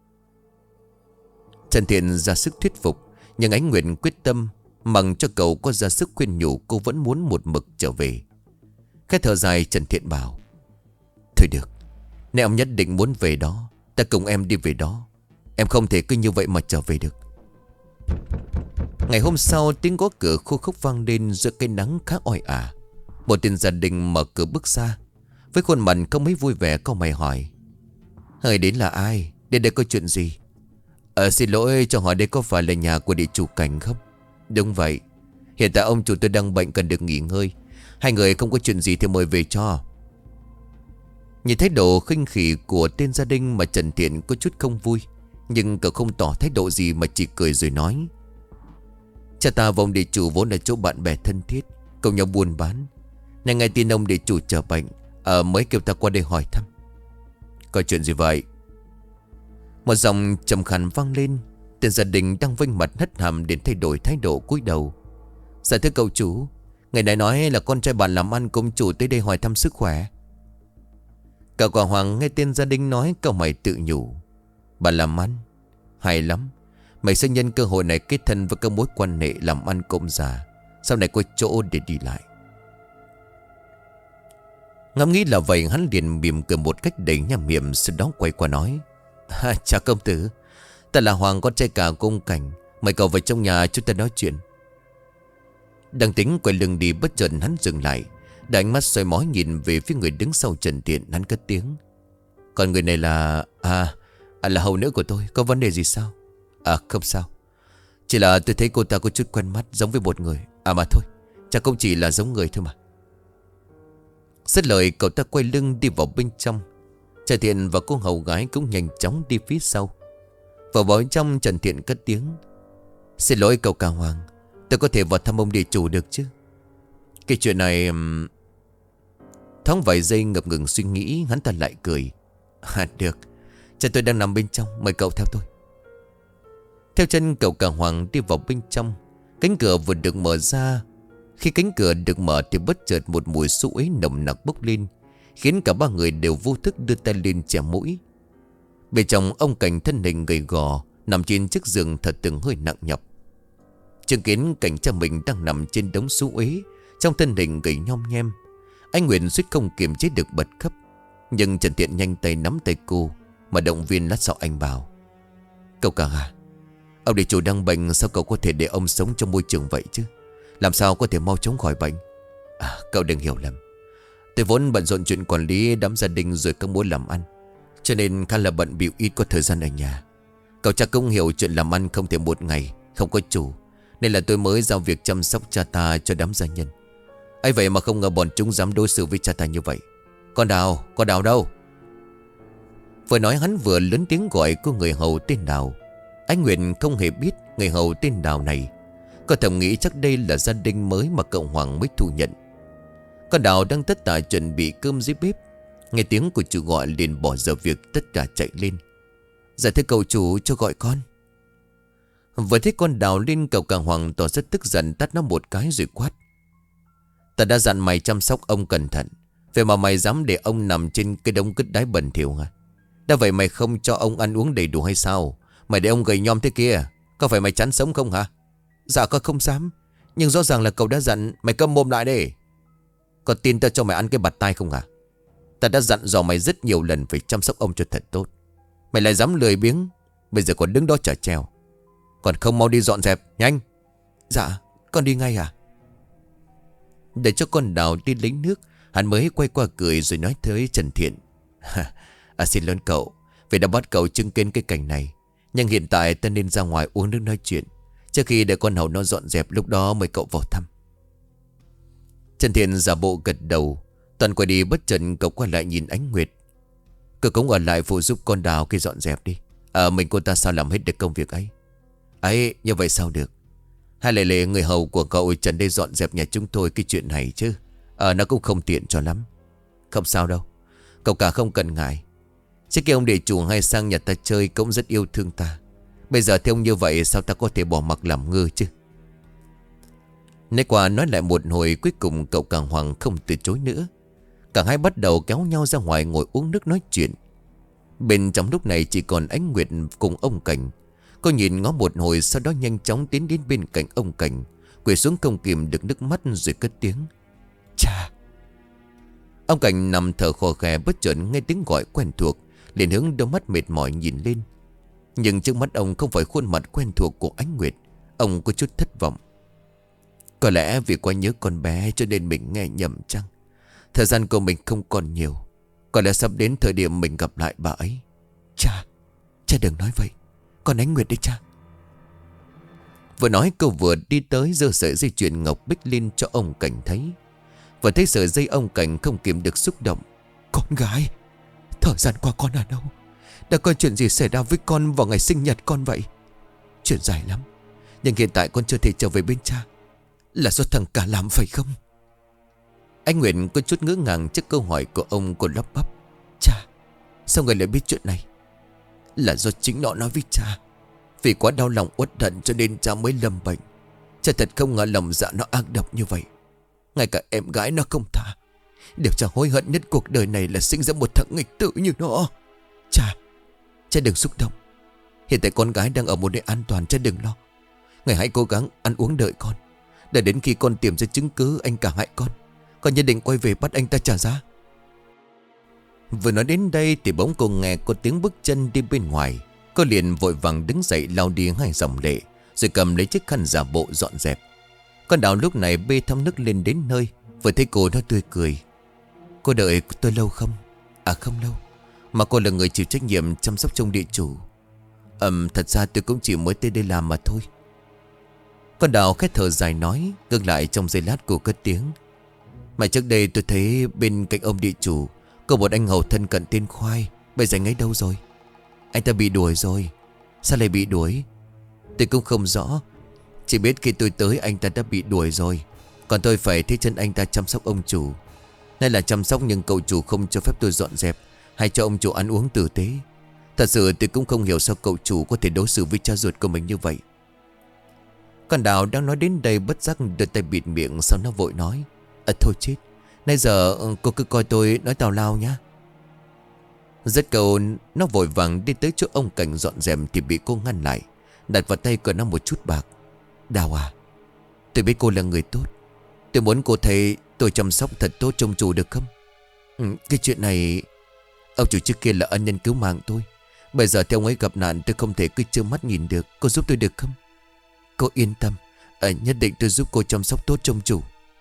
Trần Thiện ra sức thuyết phục, nhưng Ánh Nguyệt quyết tâm. Mặc cho cậu có ra sức khuyên nhủ, cô vẫn muốn một mực trở về. Cái thở dài, Trần Thiện bảo: thôi được, nếu em nhất định muốn về đó, ta cùng em đi về đó. Em không thể cứ như vậy mà trở về được. Ngày hôm sau, tiếng gõ cửa khô khốc vang lên giữa cái nắng khá oi ả. Một tên gia đình mở cửa bước ra, với khuôn mặt không mấy vui vẻ, cau mày hỏi: người đến là ai? Đến đây có chuyện gì? Xin lỗi, cho hỏi đây có phải là nhà của địa chủ Cảnh không? Đúng vậy. Hiện tại ông chủ tôi đang bệnh, cần được nghỉ ngơi. Hai người không có chuyện gì thì mời về cho. Nhìn thái độ khinh khỉ của tên gia đình mà Trần Thiện có chút không vui, nhưng cậu không tỏ thái độ gì mà chỉ cười rồi nói: cha ta và ông địa chủ vốn là chỗ bạn bè thân thiết, cùng nhau buôn bán. Nên nghe tin ông địa chủ trở bệnh, mới kêu ta qua đây hỏi thăm. Có chuyện gì vậy? Một giọng trầm khàn vang lên. Tên gia đình đang vênh mặt hất hàm đến thay đổi thái độ cúi đầu. Dạ thưa cậu chủ, người này nói là con trai bạn làm ăn cùng chủ tới đây hỏi thăm sức khỏe. Cậu quả Hoàng nghe tên gia đình nói, cậu mày tự nhủ: bạn làm ăn? Hay lắm. Mày sẽ nhân cơ hội này kết thân với các mối quan hệ làm ăn công già, sau này có chỗ để đi lại. Ngẫm nghĩ là vậy, hắn liền mỉm cười một cách đầy nham hiểm, sau đó quay qua nói: chào công tử, ta là Hoàng, con trai cả của ông Cảnh. Mời cậu vào trong nhà chúng ta nói chuyện. Đang tính quay lưng đi, bất chợt hắn dừng lại, để ánh mắt soi mói nhìn về phía người đứng sau Trần Thiện. Hắn cất tiếng: còn người này là... là hầu nữ của tôi. Có vấn đề gì sao? Không sao, chỉ là tôi thấy cô ta có chút quen mắt, giống với một người. Mà thôi, chắc cũng chỉ là giống người thôi mà. Dứt lời, cậu ta quay lưng đi vào bên trong. Trần Thiện và cô hầu gái cũng nhanh chóng đi phía sau. Vào bên trong, Trần Thiện cất tiếng: xin lỗi cậu cả Hoàng, tôi có thể vào thăm ông địa chủ được chứ? Cái chuyện này... Thoáng vài giây ngập ngừng suy nghĩ, hắn ta lại cười: được, cha tôi đang nằm bên trong, mời cậu theo tôi. Theo chân cậu cả Hoàng đi vào bên trong. Cánh cửa vừa được mở ra. Khi cánh cửa được mở thì bất chợt một mùi xú uế nồng nặc bốc lên, khiến cả ba người đều vô thức đưa tay lên che mũi. Bên trong, ông Cảnh thân hình gầy gò nằm trên chiếc giường thật từng hơi nặng nhọc. Chứng kiến cảnh cha mình đang nằm trên đống xú uế, trong thân hình gầy nhom nhem, anh Nguyện suýt không kiềm chế được bật khóc. Nhưng Trần Thiện nhanh tay nắm tay cô mà động viên. Lát sau anh bảo: cậu cả ông địa chủ đang bệnh, sao cậu có thể để ông sống trong môi trường vậy chứ? Làm sao có thể mau chóng khỏi bệnh? Cậu đừng hiểu lầm, tôi vốn bận rộn chuyện quản lý đám gia đình rồi các mối làm ăn, cho nên khá là bận bịu, ít có thời gian ở nhà. Cậu chắc cũng hiểu chuyện làm ăn không thể một ngày không có chủ, nên là tôi mới giao việc chăm sóc cha ta cho đám gia nhân. ấy vậy mà không ngờ bọn chúng dám đối xử với cha ta như vậy. Con Đào đâu? Vừa nói hắn vừa lớn tiếng gọi cô người hầu tên Đào. Anh Nguyện không hề biết người hầu tên Đào này. Cô thầm nghĩ chắc đây là gia đình mới mà cậu Hoàng mới thu nhận. Con Đào đang tất tả chuẩn bị cơm dưới bếp. Nghe tiếng của chủ gọi liền bỏ giờ việc tất cả chạy lên. Dạ thưa cậu chủ, cho gọi con. Vừa thấy con Đào lên, cậu cả Hoàng tỏ rất tức giận, tát nó một cái rồi quát: ta đã dặn mày chăm sóc ông cẩn thận, vậy mà mày dám để ông nằm trên cái đống cứt đáy bẩn thỉu hả? Đã vậy mày không cho ông ăn uống đầy đủ hay sao? Mày để ông gầy nhom thế kia, có phải mày chán sống không hả? Dạ con không dám, nhưng rõ ràng là cậu đã dặn. Mày câm mồm lại đi. Có tin ta cho mày ăn cái bạt tai không hả? Ta đã dặn dò mày rất nhiều lần phải chăm sóc ông cho thật tốt. Mày lại dám lười biếng, bây giờ còn đứng đó chả treo. Còn không mau đi dọn dẹp nhanh. Dạ Con đi ngay à? Để cho con Đào đi lấy nước, hắn mới quay qua cười rồi nói tới Trần Thiện. Xin lỗi cậu vì đã bắt cậu chứng kiến cái cảnh này. Nhưng hiện tại ta nên ra ngoài uống nước nói chuyện, trước khi để con Hậu nó dọn dẹp, lúc đó mời cậu vào thăm. Trần Thiện giả bộ gật đầu. Toàn quay đi bất chợt cậu quay lại nhìn Ánh Nguyệt. Cậu cũng ở lại phụ giúp con Đào khi dọn dẹp đi. Mình cô ta sao làm hết được công việc ấy. Ấy, như vậy sao được. Hay lại lệ người hầu của cậu Trần đây dọn dẹp nhà chúng tôi cái chuyện này chứ. Nó cũng không tiện cho lắm. Không sao đâu, cậu cả không cần ngại. Trước kia ông địa chủ hay sang nhà ta chơi cũng rất yêu thương ta. Bây giờ theo ông như vậy sao ta có thể bỏ mặc làm ngơ chứ. Nói qua nói lại một hồi, cuối cùng cậu càng Hoàng không từ chối nữa. Cả hai bắt đầu kéo nhau ra ngoài ngồi uống nước nói chuyện. Bên trong lúc này chỉ còn Ánh Nguyệt cùng ông Cảnh. Cô nhìn ngó một hồi, sau đó nhanh chóng tiến đến bên cạnh ông Cảnh, quỳ xuống không kìm được nước mắt rồi cất tiếng. Cha. Ông Cảnh nằm thở khò khè, bất chợt nghe tiếng gọi quen thuộc, liền hướng đôi mắt mệt mỏi nhìn lên. Nhưng trước mắt ông không phải khuôn mặt quen thuộc của Ánh Nguyệt. Ông có chút thất vọng. Có lẽ vì quá nhớ con bé cho nên mình nghe nhầm chăng. Thời gian của mình không còn nhiều. Có lẽ sắp đến thời điểm mình gặp lại bà ấy. Cha đừng nói vậy. Con Ánh Nguyệt đấy cha. Vừa nói cô vừa đi tới giơ sợi dây chuyền ngọc bích lên cho ông Cảnh thấy. Vừa thấy sợi dây, ông Cảnh không kìm được xúc động. Con gái, thời gian qua con ở đâu? Đã có chuyện gì xảy ra với con vào ngày sinh nhật con vậy? Chuyện dài lắm, nhưng hiện tại con chưa thể trở về bên cha. Là do thằng cả làm phải không? Anh Nguyệt có chút ngỡ ngàng trước câu hỏi của ông. Cô lắp bắp. Cha, sao người lại biết chuyện này? Là do chính nó nói với cha. Vì quá đau lòng uất hận cho nên cha mới lâm bệnh. Cha thật không ngờ lòng dạ nó ác độc như vậy. Ngay cả em gái nó không tha. Điều cha hối hận nhất cuộc đời này là sinh ra một thằng nghịch tử như nó. Cha đừng xúc động. Hiện tại con gái đang ở một nơi an toàn, cha đừng lo. Ngài hãy cố gắng ăn uống đợi con. Để đến khi con tìm ra chứng cứ anh cả hại con nhất định quay về bắt anh ta trả giá. Vừa nói đến đây thì bỗng cô nghe có tiếng bước chân đi bên ngoài. Cô liền vội vàng đứng dậy lau đi hai dòng lệ, rồi cầm lấy chiếc khăn giả bộ dọn dẹp. Con Đào lúc này bê thăm nước lên đến nơi. Vừa thấy cô nó tươi cười. Cô đợi tôi lâu không? Không lâu. Mà cô là người chịu trách nhiệm chăm sóc trông địa chủ. Thật ra tôi cũng chỉ mới tới đây làm mà thôi. Con Đào khét thở dài nói. Ngừng lại trong giây lát cô cất tiếng. Mà trước đây tôi thấy bên cạnh ông địa chủ có một anh hầu thân cận tên Khoai. Bây giờ anh ấy đâu rồi? Anh ta bị đuổi rồi. Sao lại bị đuổi? Tôi cũng không rõ. Chỉ biết khi tôi tới anh ta đã bị đuổi rồi. Còn tôi phải thế chân anh ta chăm sóc ông chủ. Nay là chăm sóc nhưng cậu chủ không cho phép tôi dọn dẹp hay cho ông chủ ăn uống tử tế. Thật sự tôi cũng không hiểu sao cậu chủ có thể đối xử với cha ruột của mình như vậy. Con Đào đang nói đến đây bất giác đưa tay bịt miệng. Sau nó vội nói. Thôi chết, nãy giờ cô cứ coi tôi nói tào lao nhá. Rất câu nó vội vàng đi tới chỗ ông Cảnh dọn dẹp thì bị cô ngăn lại, đặt vào tay của nó một chút bạc. Đào à, tôi biết cô là người tốt. Tôi muốn cô thấy tôi chăm sóc thật tốt trông chủ được không? Cái chuyện này, ông chủ trước kia là ân nhân cứu mạng tôi. Bây giờ theo ông ấy gặp nạn tôi không thể cứ trơ mắt nhìn được. Cô giúp tôi được không? Cô yên tâm, nhất định tôi giúp cô chăm sóc tốt trông chủ.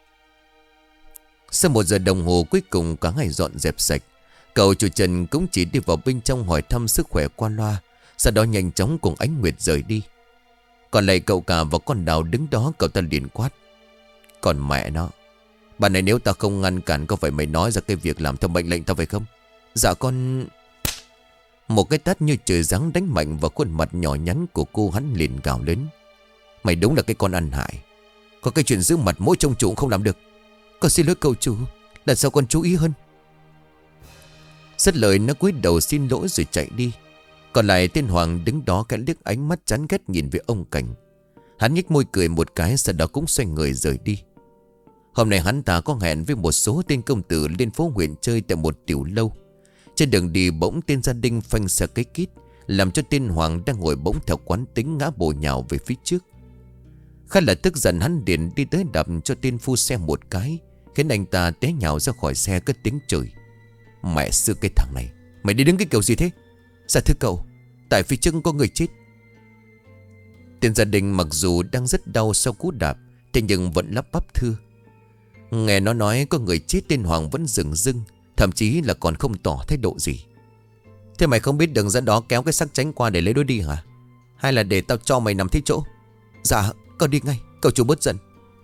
Sau 1 giờ đồng hồ cuối cùng cả ngày dọn dẹp sạch. Cậu chủ Trần cũng chỉ đi vào bên trong hỏi thăm sức khỏe qua loa. Sau đó nhanh chóng cùng Ánh Nguyệt rời đi. Còn lại cậu cả và con Đào đứng đó. Cậu ta liền quát. Còn mẹ nó, bà này nếu ta không ngăn cản, có phải mày nói ra cái việc làm theo mệnh lệnh tao phải không? Dạ con... Một cái tát như trời giáng đánh mạnh vào khuôn mặt nhỏ nhắn của cô. Hắn liền gào lớn. Mày đúng là cái con ăn hại. Có cái chuyện giữ mặt mỗi trông chủ cũng không làm được. Con xin lỗi cậu chủ, lần sau con chú ý hơn. Dứt lời nó cúi đầu xin lỗi rồi chạy đi. Còn lại tên Hoàng đứng đó cái liếc ánh mắt chán ghét nhìn về ông Cảnh. Hắn nhếch môi cười một cái, sau đó cũng xoay người rời đi. Hôm nay hắn ta có hẹn với một số tên công tử lên phố huyện chơi tại một tiểu lâu. Trên đường đi bỗng tên gia đình phanh xe cái kít, làm cho tên Hoàng đang ngồi bỗng theo quán tính ngã bổ nhào về phía trước. Khá là tức giận, hắn liền đi tới đập cho tên phu xe một cái, khiến anh ta té nhào ra khỏi xe cất tiếng chửi. Mẹ sư cái thằng này, mày đi đứng cái kiểu gì thế? Dạ thưa cậu, tại phía trước có người chết. Tên gia đình mặc dù đang rất đau sau cú đạp, Thế nhưng vẫn lắp bắp thưa. Nghe nó nói có người chết, tên Hoàng vẫn dửng dưng, thậm chí là còn không tỏ thái độ gì. Thế mày không biết đường dẫn đó kéo cái xác tránh qua để lấy đôi đi hả? Hay là để tao cho mày nằm thế chỗ? Dạ con đi ngay, cậu chủ bớt giận.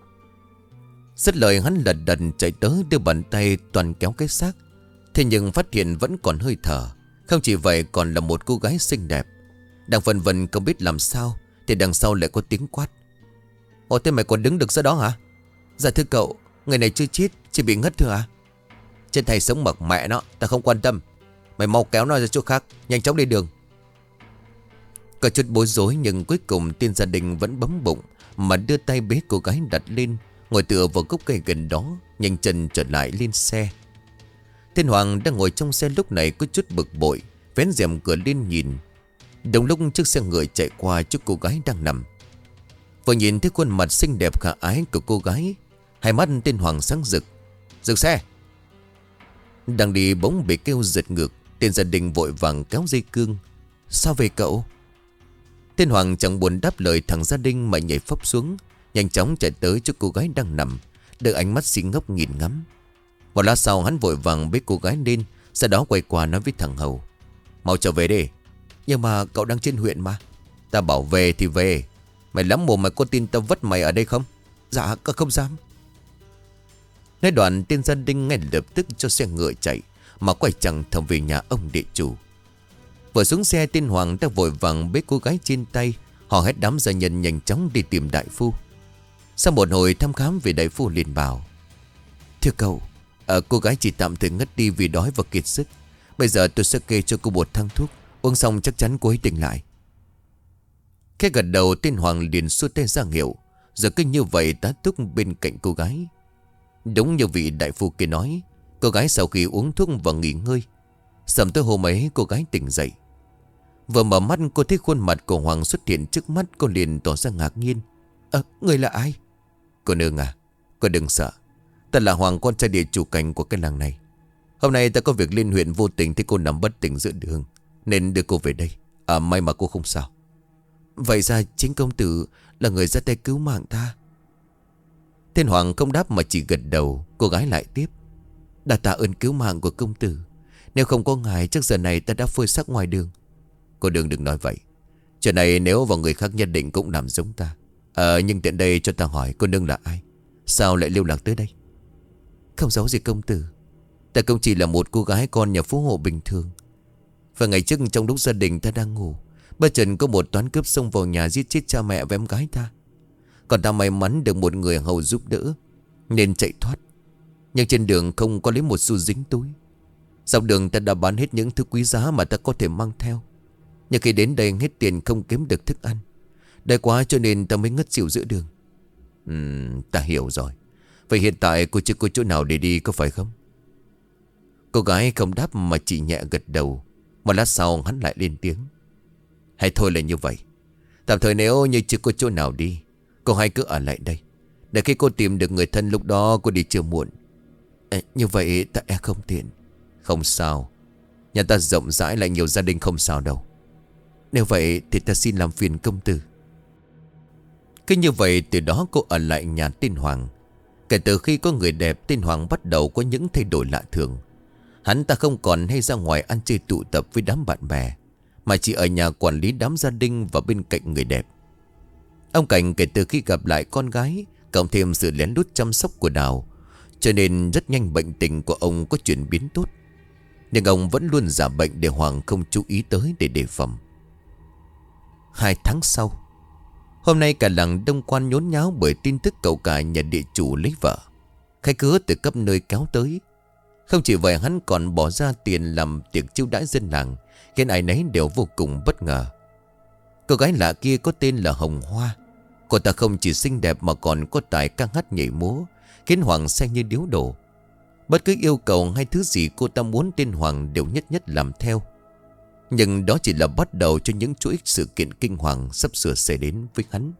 Dứt lời hắn lật đật chạy tới đưa bàn tay toàn kéo cái xác. Thế nhưng phát hiện vẫn còn hơi thở. Không chỉ vậy còn là một cô gái xinh đẹp. Đang vần vần không biết làm sao thì đằng sau lại có tiếng quát. Ồ, thế mày còn đứng được ra đó hả? Dạ thưa cậu, người này chưa chết, chỉ bị ngất thôi à? Chết hay sống mặc mẹ nó, ta không quan tâm. Mày mau kéo nó ra chỗ khác, nhanh chóng đi đường. Có chút bối rối nhưng cuối cùng tên gia đình vẫn bấm bụng mà đưa tay bế cô gái đặt lên, ngồi tựa vào gốc cây gần đó, nhanh chân trở lại lên xe. Tên Hoàng đang ngồi trong xe lúc này có chút bực bội, vén rèm cửa lên nhìn. Đồng lúc chiếc xe ngựa chạy qua chỗ cô gái đang nằm. Vừa nhìn thấy khuôn mặt xinh đẹp khả ái của cô gái, hai mắt tên Hoàng sáng rực. Dừng xe! Đang đi bỗng bị kêu giật ngược. Tên gia đình vội vàng kéo dây cương. Sao về cậu? Tên Hoàng chẳng buồn đáp lời thằng gia đình mà nhảy phấp xuống, nhanh chóng chạy tới chỗ cô gái đang nằm, đưa ánh mắt xí ngốc nhìn ngắm. Một lát sau hắn vội vàng bế cô gái lên, sau đó quay qua nói với thằng Hầu. Mau trở về đi. Nhưng mà cậu đang trên huyện mà. Ta bảo về thì về. Mày lắm mồm mày có tin tao vất mày ở đây không? Dạ không dám. Nói đoạn tên gia đình ngay lập tức cho xe ngựa chạy, mà quay chẳng thầm về nhà ông địa chủ. Vừa xuống xe tên Hoàng đã vội vàng bế cô gái trên tay. Họ hét đám gia nhân nhanh chóng đi tìm đại phu. Sau một hồi thăm khám về đại phu liền bảo. Thưa cậu, cô gái chỉ tạm thời ngất đi vì đói và kiệt sức. Bây giờ tôi sẽ kê cho cô một thang thuốc, uống xong chắc chắn cô ấy tỉnh lại. Khi gật đầu tên Hoàng liền xua tay ra hiệu, rồi cứ như vậy tá túc bên cạnh cô gái. Đúng như vị đại phu kia nói, cô gái sau khi uống thuốc và nghỉ ngơi, sầm tới hôm ấy cô gái tỉnh dậy. Vừa mở mắt cô thấy khuôn mặt của Hoàng xuất hiện trước mắt, cô liền tỏ ra ngạc nhiên. Người là ai? Cô nương à, cô đừng sợ. Ta là Hoàng, con trai địa chủ cảnh của cái làng này. Hôm nay ta có việc lên huyện, vô tình thấy cô nằm bất tỉnh giữa đường, nên đưa cô về đây. May mà cô không sao. Vậy ra chính công tử là người ra tay cứu mạng ta. Tên Hoàng không đáp mà chỉ gật đầu. Cô gái lại tiếp. Đã tạ ơn cứu mạng của công tử. Nếu không có ngài chắc giờ này ta đã phơi xác ngoài đường. Cô đừng nói vậy. Chuyện này nếu vào người khác nhất định cũng làm giống ta. Nhưng tiện đây cho ta hỏi cô nương là ai? Sao lại lưu lạc tới đây? Không giấu gì công tử. Ta cũng chỉ là một cô gái con nhà phú hộ bình thường. Và ngày trước trong lúc gia đình ta đang ngủ, bất chợt có một toán cướp xông vào nhà giết chết cha mẹ và em gái ta. Còn ta may mắn được một người hầu giúp đỡ nên chạy thoát. Nhưng trên đường không có lấy một xu dính túi. Dọc đường ta đã bán hết những thứ quý giá mà ta có thể mang theo. Nhưng khi đến đây hết tiền không kiếm được thức ăn. Đói quá cho nên ta mới ngất xỉu giữa đường. Ta hiểu rồi. Vậy hiện tại cô chưa có chỗ nào để đi có phải không? Cô gái không đáp mà chỉ nhẹ gật đầu. Một lát sau hắn lại lên tiếng. Hay thôi là như vậy. Tạm thời nếu như chưa có chỗ nào đi, cô hãy cứ ở lại đây. Để khi cô tìm được người thân lúc đó cô đi chưa muộn. Như vậy ta không tiện. Không sao. Nhà ta rộng rãi lại nhiều gia đình, không sao đâu. Nếu vậy thì ta xin làm phiền công tử. Cứ như vậy từ đó cô ở lại nhà tên Hoàng. Kể từ khi có người đẹp, tên Hoàng bắt đầu có những thay đổi lạ thường. Hắn ta không còn hay ra ngoài ăn chơi tụ tập với đám bạn bè, mà chỉ ở nhà quản lý đám gia đình và bên cạnh người đẹp. Ông Cảnh kể từ khi gặp lại con gái, cộng thêm sự lén lút chăm sóc của Đào, cho nên rất nhanh bệnh tình của ông có chuyển biến tốt. Nhưng ông vẫn luôn giả bệnh để Hoàng không chú ý tới để đề phòng. 2 tháng sau, hôm nay cả làng Đông Quan nhốn nháo bởi tin tức cậu cả nhà địa chủ lấy vợ. Khách khứa từ khắp nơi kéo tới. Không chỉ vậy, hắn còn bỏ ra tiền làm tiệc chiêu đãi dân làng, khiến ai nấy đều vô cùng bất ngờ. Cô gái lạ kia có tên là Hồng Hoa. Cô ta không chỉ xinh đẹp mà còn có tài ca hát nhảy múa, khiến Hoàng say như điếu đổ. Bất cứ yêu cầu hay thứ gì cô ta muốn tên Hoàng đều nhất nhất làm theo. Nhưng đó chỉ là bắt đầu cho những chuỗi sự kiện kinh hoàng sắp sửa xảy đến với hắn.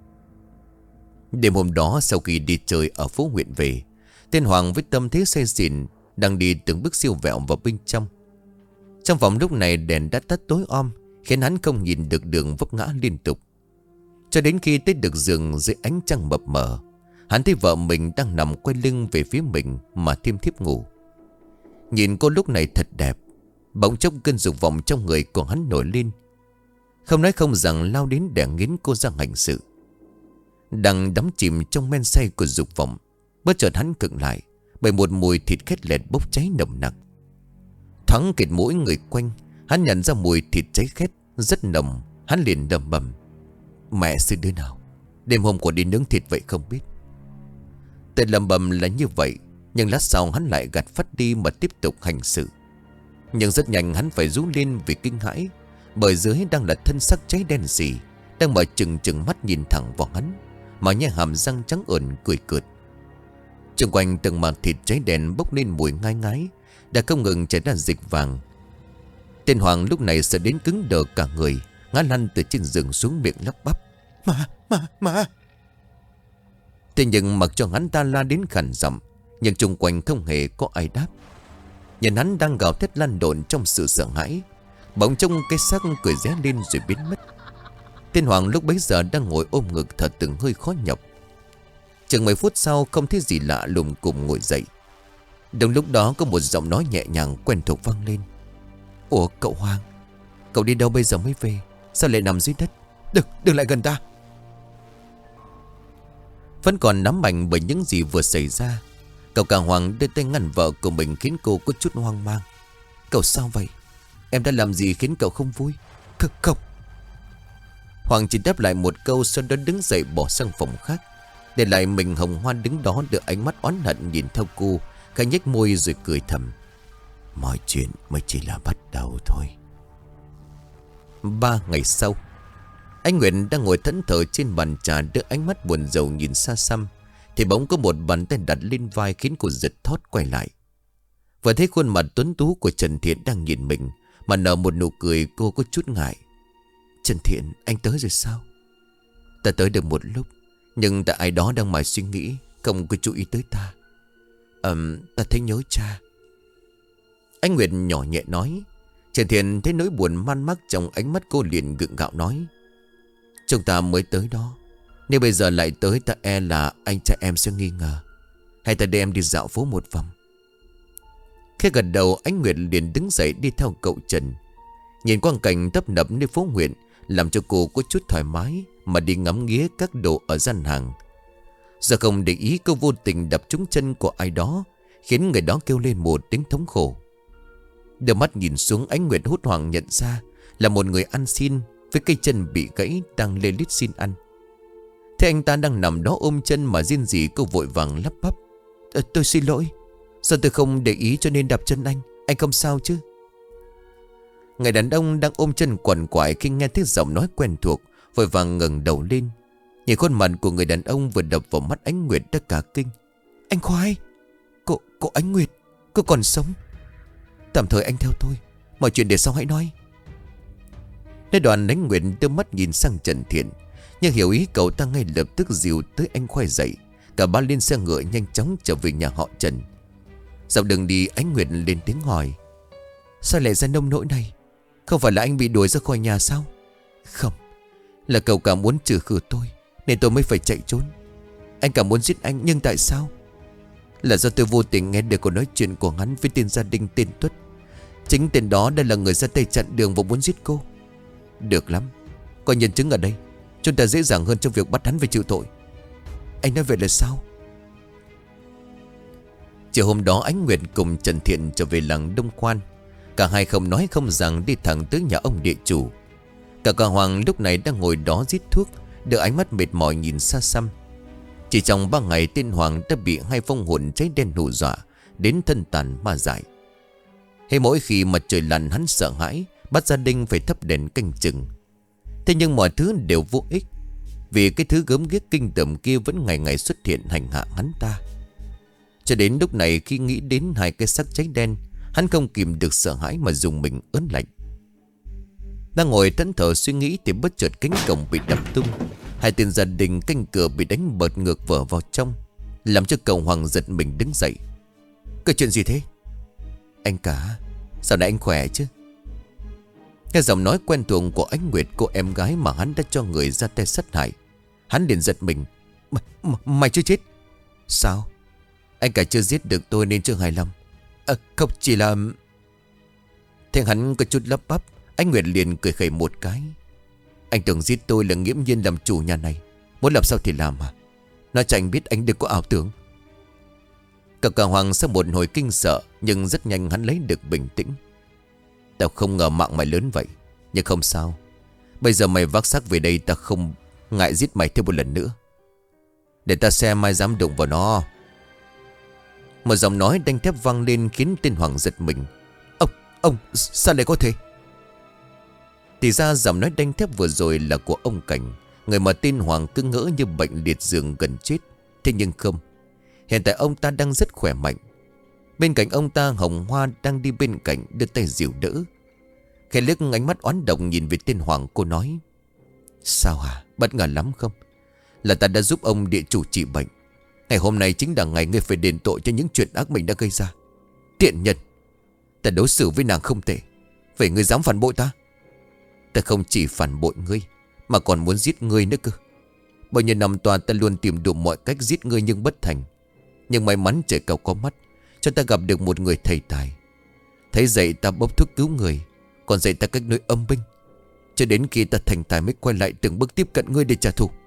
Đêm hôm đó, sau khi đi chơi ở phố huyện về, tên Hoàng với tâm thế say xỉn đang đi từng bước siêu vẹo vào bên trong. Trong phòng lúc này đèn đã tắt tối om, khiến hắn không nhìn được đường vấp ngã liên tục. Cho đến khi tới được giường dưới ánh trăng mập mờ, Hắn thấy vợ mình đang nằm quay lưng về phía mình mà thiêm thiếp ngủ. Nhìn cô lúc này thật đẹp. Bỗng chốc cơn dục vọng trong người của hắn nổi lên. Không nói không rằng lao đến để nghiến cô ra hành sự. Đang đắm chìm trong men say của dục vọng, bất chợt hắn khựng lại bởi một mùi thịt khét lẹt bốc cháy nồng nặc. Thoáng kịt mũi người quanh, hắn nhận ra mùi thịt cháy khét rất nồng. Hắn liền lẩm bẩm: mẹ sư đứa nào đêm hôm của đi nướng thịt vậy không biết. Tên lẩm bẩm là như vậy, nhưng lát sau hắn lại gạt phắt đi mà tiếp tục hành sự. Nhưng rất nhanh hắn phải rú lên vì kinh hãi, bởi dưới đang là thân xác cháy đen sì, đang mở trừng trừng mắt nhìn thẳng vào hắn, mà nhai hàm răng trắng ẩn cười cợt. Xung quanh từng mảng thịt cháy đen bốc lên mùi ngai ngái, đã không ngừng chảy ra dịch vàng. Tên Hoàng lúc này sợ đến cứng đờ cả người, ngã lăn từ trên giường xuống, miệng lắp bắp: Mà Thế nhưng mặc cho hắn ta la đến khàn giọng, nhưng xung quanh không hề có ai đáp. Nhìn hắn đang gào thét lăn lộn trong sự sợ hãi, bỗng trông cái xác cười ré lên rồi biến mất. Tên Hoàng lúc bấy giờ đang ngồi ôm ngực thở từng hơi khó nhọc. Chừng 10 phút sau không thấy gì lạ lùng cùng ngồi dậy. Đồng lúc đó có một giọng nói nhẹ nhàng quen thuộc vang lên: Ủa cậu Hoàng, cậu đi đâu bây giờ mới về? Sao lại nằm dưới đất? Đừng lại gần ta. Vẫn còn nắm mạnh bởi những gì vừa xảy ra, cậu cả Hoàng đưa tay ngăn vợ của mình, khiến cô có chút hoang mang. Cậu sao vậy? Em đã làm gì khiến cậu không vui? Không. Hoàng chỉ đáp lại một câu, sau đó đứng dậy bỏ sang phòng khác, để lại mình hồng hoan đứng đó đưa ánh mắt oán hận nhìn theo cô, khẽ nhếch môi rồi cười thầm: Mọi chuyện mới chỉ là bắt đầu thôi. 3 ngày sau, anh Nguyện đang ngồi thẫn thờ trên bàn trà, đưa ánh mắt buồn rầu nhìn xa xăm, thì bỗng có một bàn tay đặt lên vai khiến cô giật thót quay lại. Vừa thấy khuôn mặt tuấn tú của Trần Thiện đang nhìn mình mà nở một nụ cười, cô có chút ngại. Trần Thiện, anh tới rồi sao? Ta tới được một lúc, nhưng tại ai đó đang mải suy nghĩ, không có chú ý tới ta. Ta thấy nhớ cha. Anh Nguyệt nhỏ nhẹ nói. Trần Thiện thấy nỗi buồn man mác trong ánh mắt cô, liền gượng gạo nói: Chúng ta mới tới đó, nếu bây giờ lại tới, ta e là anh trai em sẽ nghi ngờ. Hay ta đưa em đi dạo phố một vòng? Khi gật đầu, anh Nguyệt liền đứng dậy đi theo cậu Trần. Nhìn quang cảnh tấp nập nơi phố huyện làm cho cô có chút thoải mái mà đi ngắm nghía các đồ ở gian hàng. Giờ không để ý, cô vô tình đập trúng chân của ai đó, khiến người đó kêu lên một tiếng thống khổ. Đưa mắt nhìn xuống, ánh Nguyệt hốt hoảng nhận ra là một người ăn xin với cây chân bị gãy đang lê lết xin ăn. Thế anh ta đang nằm đó ôm chân mà rên rỉ, cô vội vàng lắp bắp: Tôi xin lỗi, sao tôi không để ý cho nên đập chân anh không sao chứ? Người đàn ông đang ôm chân quằn quại khi nghe thấy giọng nói quen thuộc, vội vàng ngẩng đầu lên. Nhìn khuôn mặt của người đàn ông vừa đập vào mắt, ánh Nguyệt đã cả kinh. Anh Khoai, cô Ánh Nguyệt, cô còn sống? Tạm thời anh theo tôi, mọi chuyện để sau hãy nói. Nói đoạn, Ánh Nguyệt đưa mắt nhìn sang Trần Thiện, nhưng hiểu ý cậu ta ngay lập tức dìu tới anh Khoai dậy. Cả ba lên xe ngựa nhanh chóng trở về nhà họ Trần. Dạo đường đi, Ánh Nguyệt lên tiếng hỏi: Sao lại ra nông nỗi này? Không phải là anh bị đuổi ra khỏi nhà sao? Không, là cậu cả muốn trừ khử tôi nên tôi mới phải chạy trốn. Anh cả muốn giết anh, nhưng tại sao? Là do tôi vô tình nghe được cuộc nói chuyện của hắn với tên gia đình tên Tuất. Chính tên đó đã là người ra tay chặn đường và muốn giết cô. Được lắm, có nhân chứng ở đây, chúng ta dễ dàng hơn trong việc bắt hắn phải chịu tội. Anh nói vậy là sao? Chiều hôm đó, Ánh Nguyệt cùng Trần Thiện trở về làng Đông Quan. Cả hai không nói không rằng đi thẳng tới nhà ông địa chủ. Cả Hoàng lúc này đang ngồi đó rít thuốc, đưa ánh mắt mệt mỏi nhìn xa xăm. Chỉ trong 3 ngày, tên Hoàng đã bị 2 vong hồn cháy đen hù dọa đến thân tàn ma dại. Hay mỗi khi mặt trời lặn, hắn sợ hãi bắt gia đình phải thắp đèn canh chừng. Thế nhưng mọi thứ đều vô ích, vì cái thứ gớm ghiếc kinh tởm kia vẫn ngày ngày xuất hiện hành hạ hắn ta. Cho đến lúc này, khi nghĩ đến 2 cái xác cháy đen, hắn không kìm được sợ hãi mà dùng mình ớn lạnh. Đang ngồi thẫn thờ suy nghĩ thì bất chợt cánh cổng bị đập tung. 2 tên gia đình canh cửa bị đánh bật ngược vỡ vào trong, làm cho cậu Hoàng giật mình đứng dậy. Cái chuyện gì thế? Anh cả, sao nãy anh khỏe chứ? Nghe giọng nói quen thuộc của Ánh Nguyệt, cô em gái mà hắn đã cho người ra tay sát hại, hắn liền giật mình. Mày chưa chết, Sao? Anh cả chưa giết được tôi nên chưa hài lòng. Không, chỉ là... Thấy hắn có chút lắp bắp, anh Nguyệt liền cười khẩy một cái. Anh tưởng giết tôi là nghiễm nhiên làm chủ nhà này. Muốn làm sao thì làm à? Nói cho anh biết anh đừng có ảo tưởng. Cả Hoàng sau một hồi kinh sợ, nhưng rất nhanh hắn lấy được bình tĩnh. Tao không ngờ mạng mày lớn vậy, nhưng không sao. Bây giờ mày vác xác về đây, ta không ngại giết mày thêm một lần nữa. Để ta xem ai dám đụng vào nó. Một giọng nói đanh thép vang lên khiến tên Hoàng giật mình. Ông, sao lại có thể? Thì ra giọng nói đanh thép vừa rồi là của ông Cảnh, người mà tên Hoàng cứ ngỡ như bệnh liệt giường gần chết. Thế nhưng không, hiện tại ông ta đang rất khỏe mạnh. Bên cạnh ông ta Hồng Hoa đang đi bên cạnh đưa tay dìu đỡ. Khẽ liếc ánh mắt oán độc nhìn về tên Hoàng, cô nói: Sao hả? Bất ngờ lắm không? Là ta đã giúp ông địa chủ trị bệnh. Ngày hôm nay chính là ngày ngươi phải đền tội cho những chuyện ác mình đã gây ra. Tiện nhân! Ta đối xử với nàng không tệ, vậy ngươi dám phản bội ta? Ta không chỉ phản bội ngươi, mà còn muốn giết ngươi nữa cơ. Bao nhiêu năm qua ta luôn tìm đủ mọi cách giết ngươi nhưng bất thành. Nhưng may mắn trời cao có mắt, cho ta gặp được một người thầy tài. Thấy dạy ta bốc thuốc cứu người, còn dạy ta cách nuôi âm binh. Cho đến khi ta thành tài mới quay lại từng bước tiếp cận ngươi để trả thù.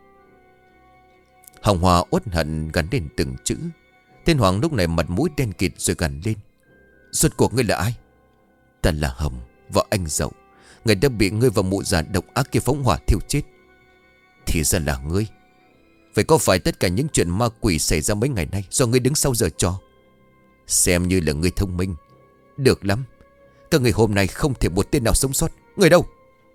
Hồng Hoa uất hận gắn lên từng chữ. Tên Hoàng lúc này mặt mũi đen kịt rồi gằn lên: Rốt cuộc ngươi là ai? Ta là Hồng, vợ anh Dậu, người đã bị ngươi và mụ già độc ác kia phóng hỏa thiêu chết. Thì ra là ngươi. Vậy có phải tất cả những chuyện ma quỷ xảy ra mấy ngày nay do ngươi đứng sau giờ trò? Xem như là ngươi thông minh. Được lắm. Các người hôm nay không thể một tên nào sống sót. Người đâu?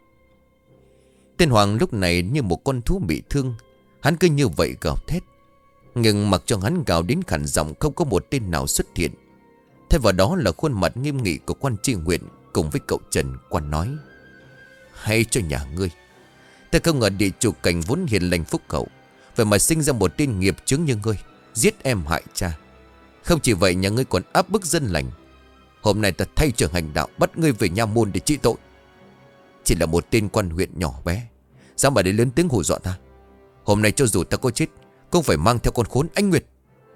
Tên Hoàng lúc này như một con thú bị thương. Hắn cứ như vậy gào thét. Nhưng mặc cho hắn gào đến khản giọng, không có một tên nào xuất hiện. Thay vào đó là khuôn mặt nghiêm nghị của quan tri huyện cùng với cậu Trần. Quan nói: Hay cho nhà ngươi. Ta không ngờ địa chủ Cảnh vốn hiền lành phúc hậu, vậy mà sinh ra một tên nghiệp chướng như ngươi, giết em hại cha. Không chỉ vậy, nhà ngươi còn áp bức dân lành. Hôm nay ta thay trưởng hành đạo, bắt ngươi về nha môn để trị tội. Chỉ là một tên quan huyện nhỏ bé, dám mà để lớn tiếng hù dọa ta. Hôm nay cho dù ta có chết, cũng phải mang theo con khốn anh Nguyệt.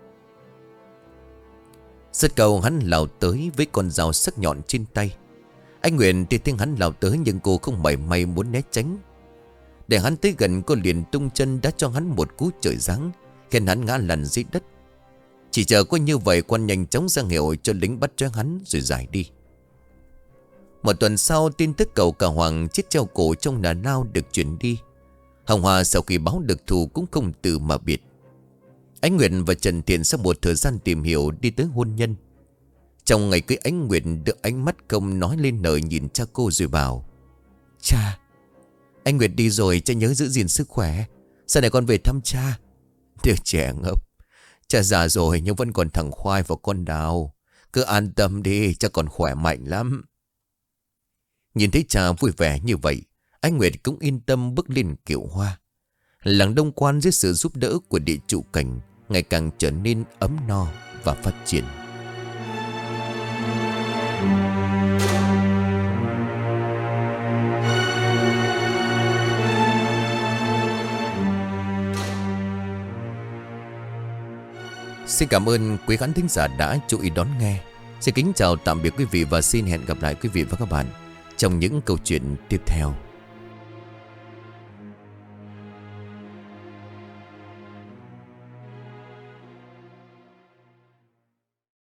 Rất cầu hắn lao tới với con dao sắc nhọn trên tay. Anh Nguyệt thì tiếng hắn lao tới, nhưng cô không mảy may muốn né tránh. Để hắn tới gần, cô liền tung chân đá cho hắn một cú trời giáng, khiến hắn ngã lăn dưới đất. Chỉ chờ có như vậy, quan nhanh chóng ra hiệu cho lính bắt cho hắn rồi giải đi. Một tuần sau, tin tức cậu cả Hoàng chết treo cổ trong nà nao được truyền đi. Hồng Hoa sau khi báo được thù cũng không từ mà biệt. Ánh Nguyệt và Trần Thiện sau một thời gian tìm hiểu đi tới hôn nhân. Trong ngày cưới, Ánh Nguyệt được ánh mắt không nói lên lời nhìn cha cô rồi bảo: Cha, anh Nguyệt đi rồi, cha nhớ giữ gìn sức khỏe. Sau này con về thăm cha. Đứa trẻ ngốc, cha già rồi nhưng vẫn còn thằng Khoai và con Đào. Cứ an tâm đi, cha còn khỏe mạnh lắm. Nhìn thấy cha vui vẻ như vậy, anh Nguyệt cũng yên tâm bước lên kiệu hoa. Làng Đông Quan dưới sự giúp đỡ của địa chủ Cảnh ngày càng trở nên ấm no và phát triển. Xin cảm ơn quý khán thính giả đã chú ý đón nghe. Xin kính chào tạm biệt quý vị và xin hẹn gặp lại quý vị và các bạn trong những câu chuyện tiếp theo.